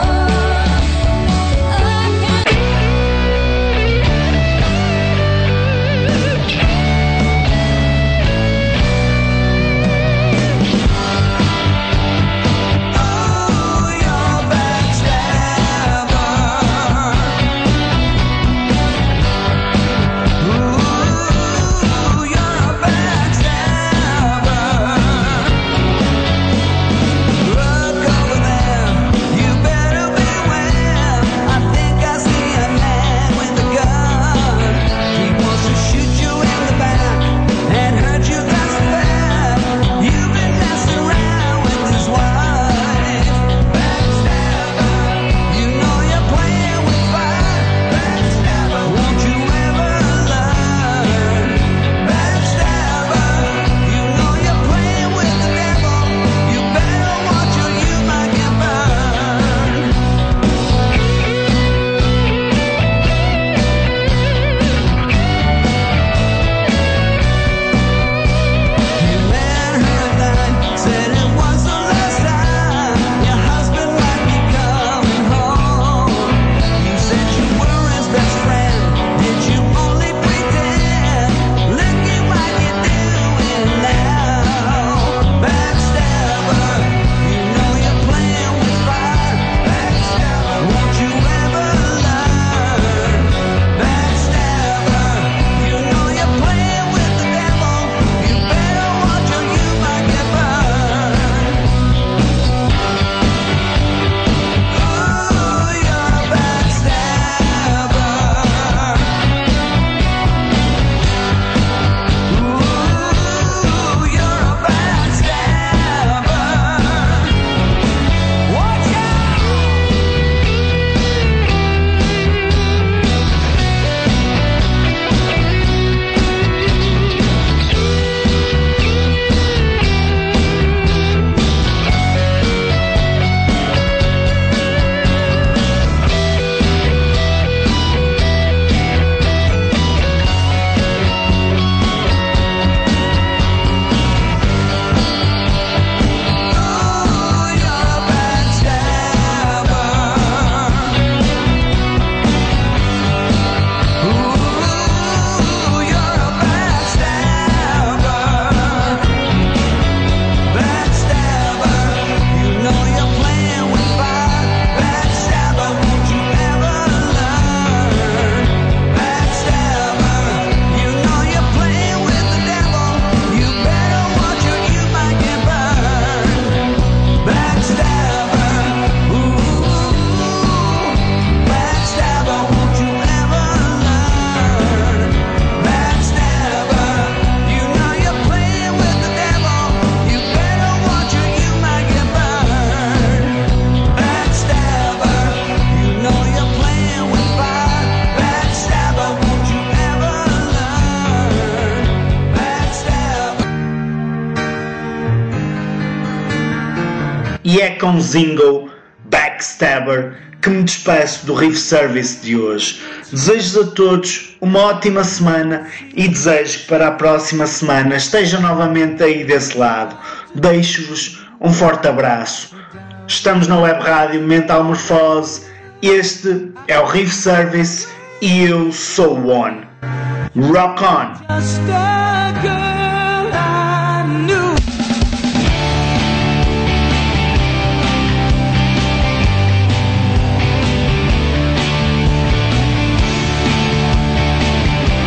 E é com Zingo, Backstabber, que me despeço do Riff Service de hoje. Desejo a todos uma ótima semana e desejo que para a próxima semana estejam novamente aí desse lado. Deixo-vos um forte abraço. Estamos na web rádio Mental Morfose, este é o Riff Service e eu sou o One. Rock on! Just a girl I knew.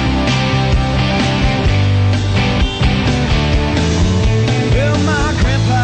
Well, my grandpa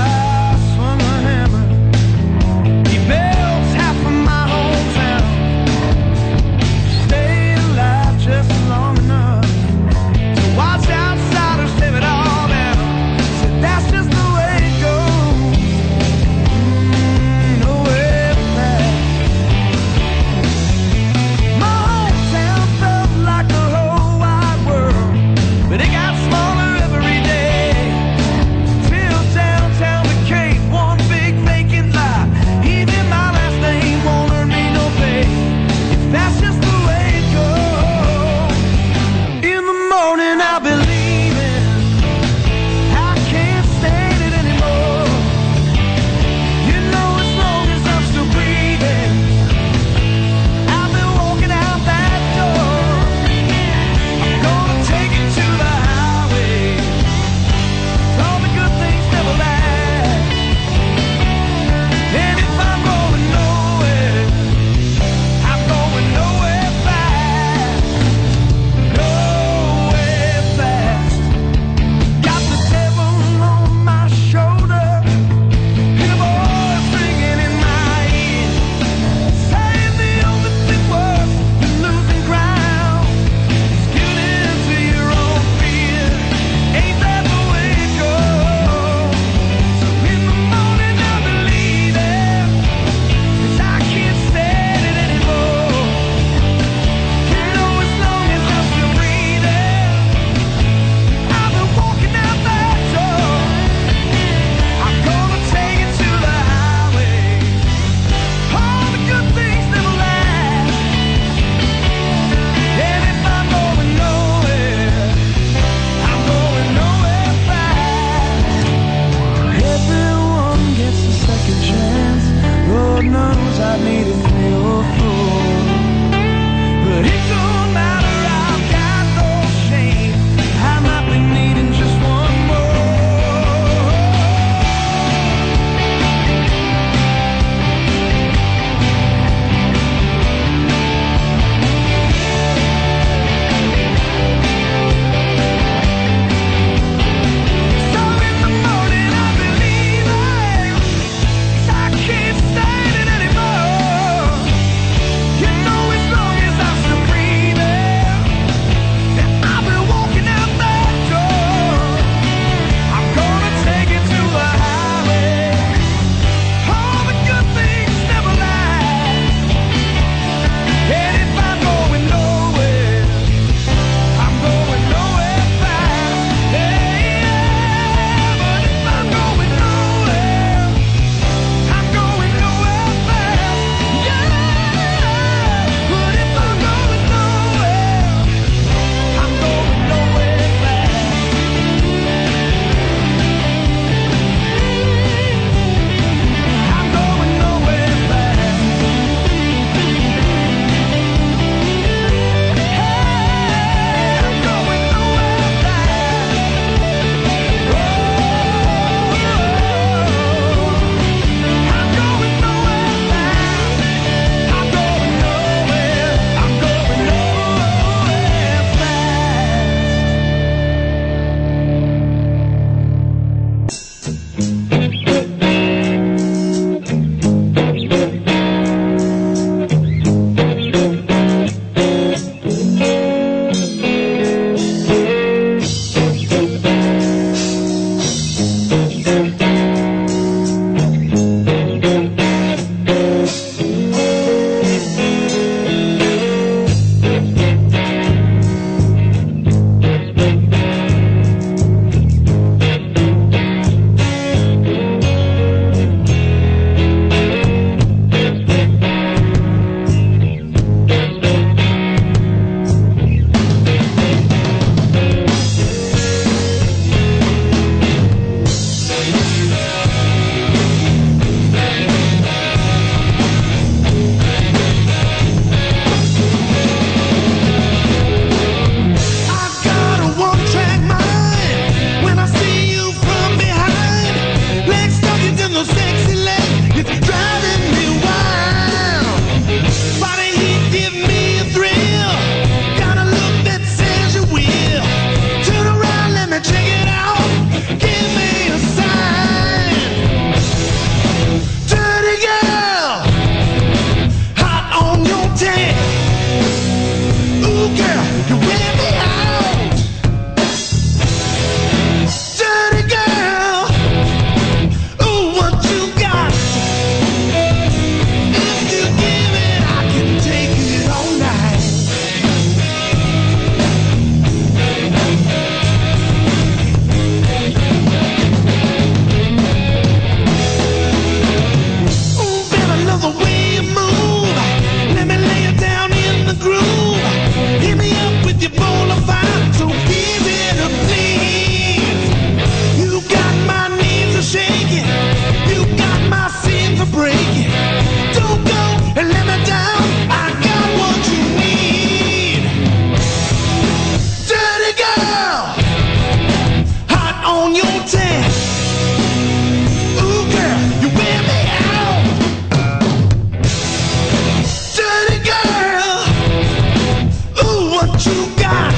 what you got.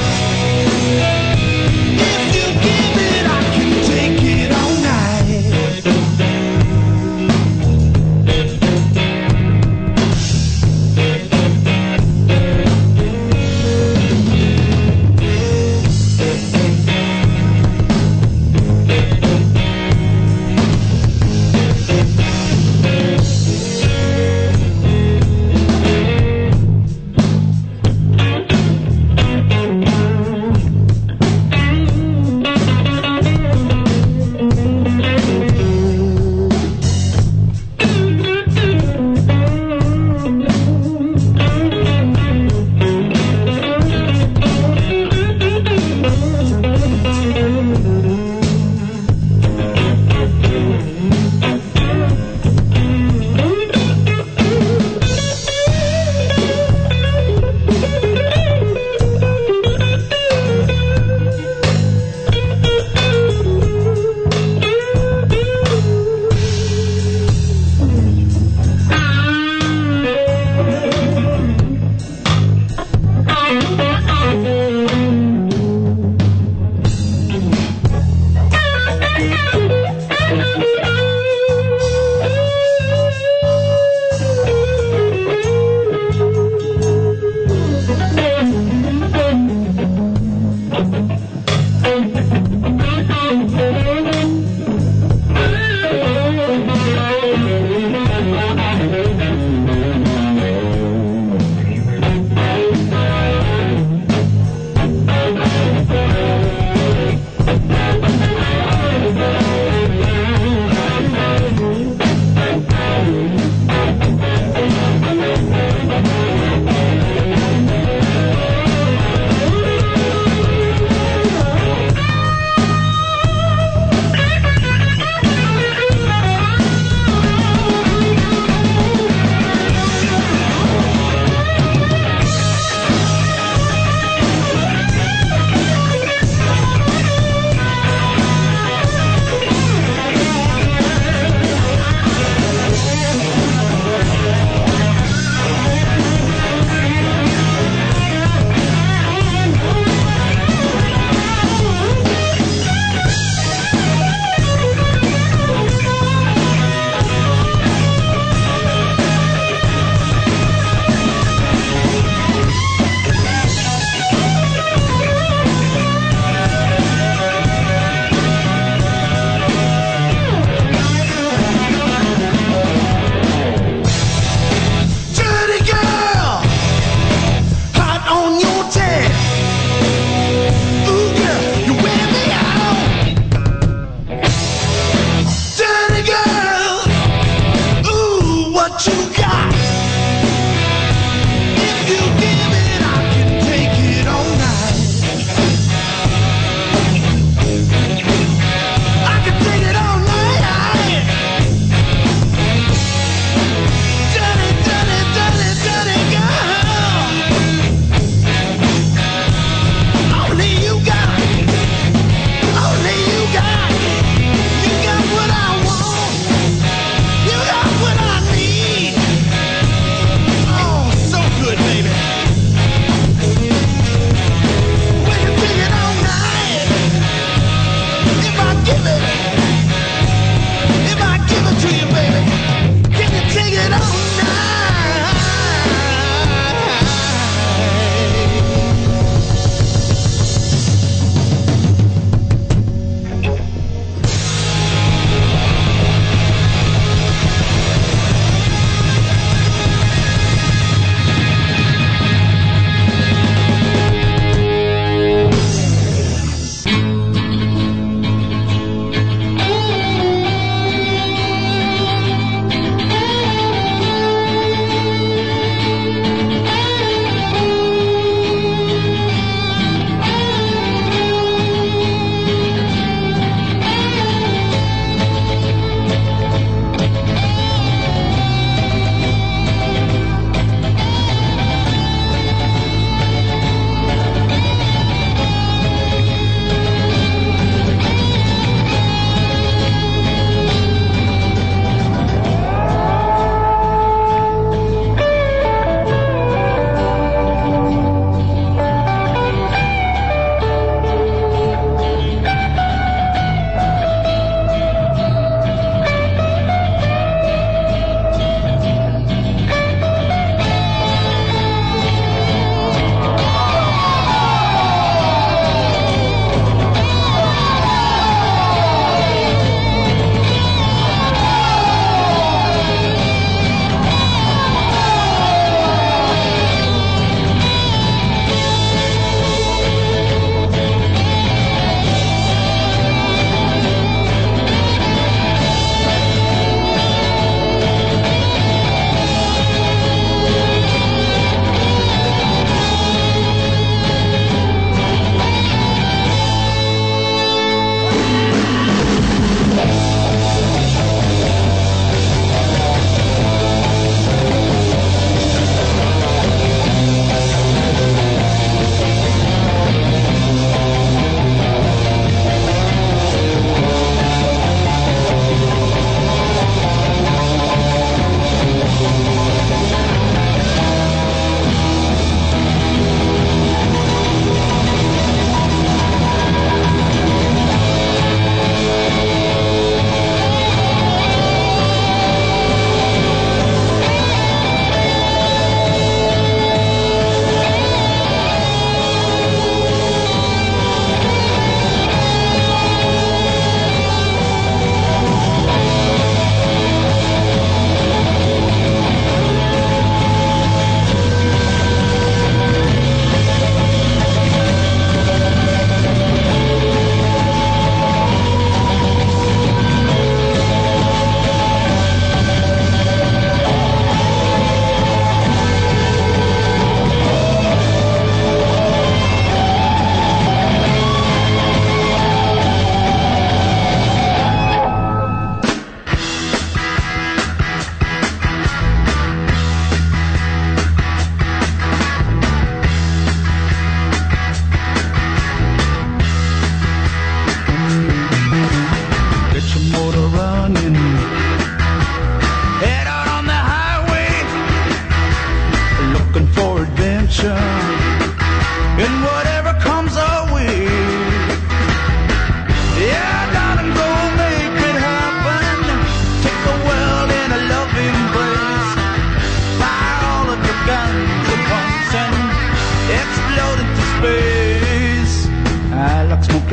If you give it, I can take it all night.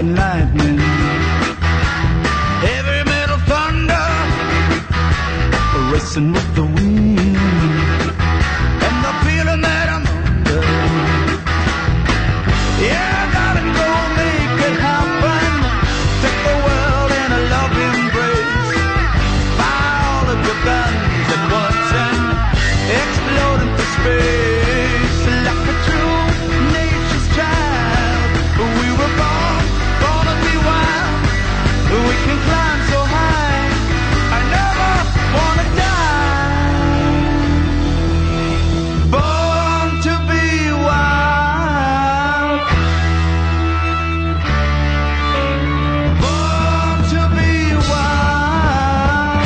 striking lightning. Heavy metal thunder, racing with the wind, and the feeling that I'm under. Yeah, darling, go make it happen. Take the world in a love embrace. Fire all of your guns at once and explode into space like a true nature's child. We were born, born to be wild. We can climb so high. I never wanna die. Born to be wild. Born to be wild.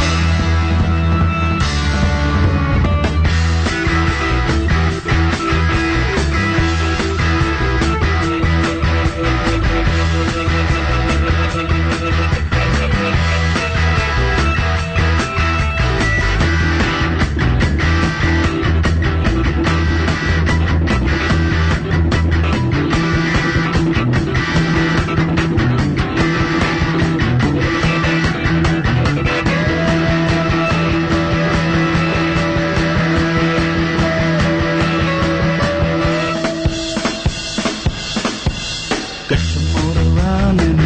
Got some motor running.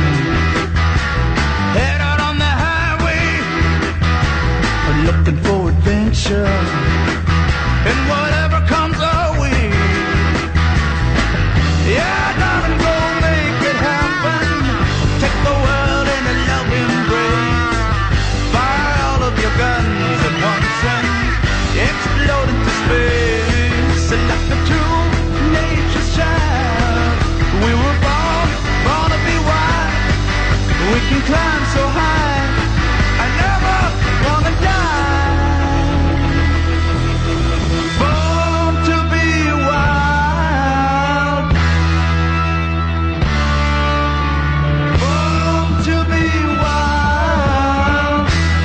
Head out on the highway, looking for adventure, and whatever comes our way. Yeah, darling, go make it happen. Take the world in a love embrace. Fire all of your guns at once and explode into space like a true nature's child. We were born, born to be wild. We can climb so high. I never wanna die. Born to be wild. Born to be wild.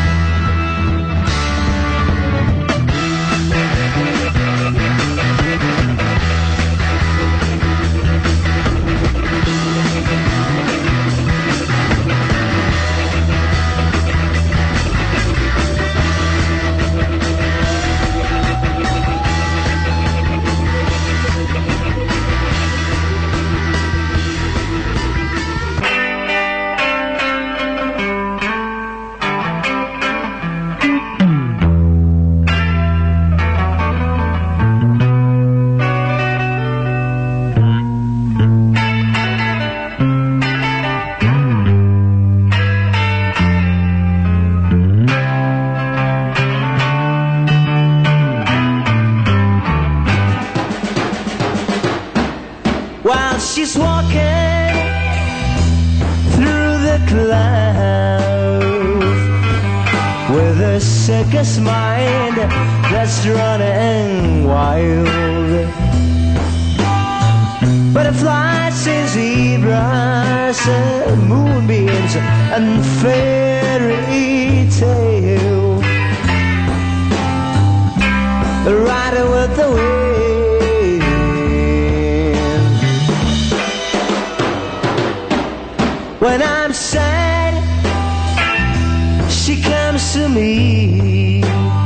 While she's walking through the clouds with a circus mind that's running wild. Butterflies and zebras and moonbeams and fairy tale, riding with the wind. When I'm sad, she comes to me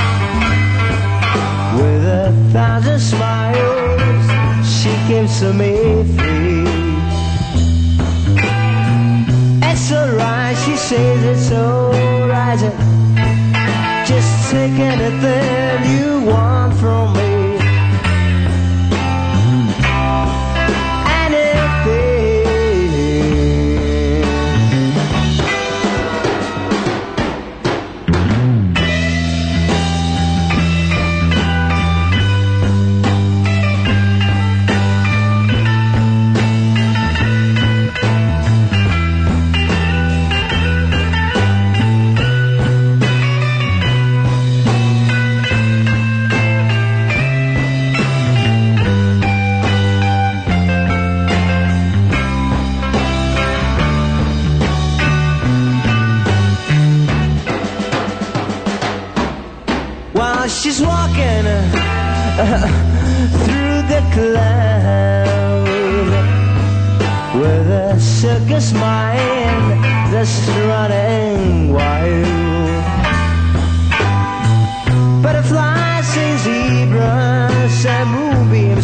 with a thousand smiles. She gives to me free. It's alright, she says it's alright. Just take anything you want from me. She's walking uh, through the cloud with a a circus mind that's running wild. Butterflies say zebras and moonbeams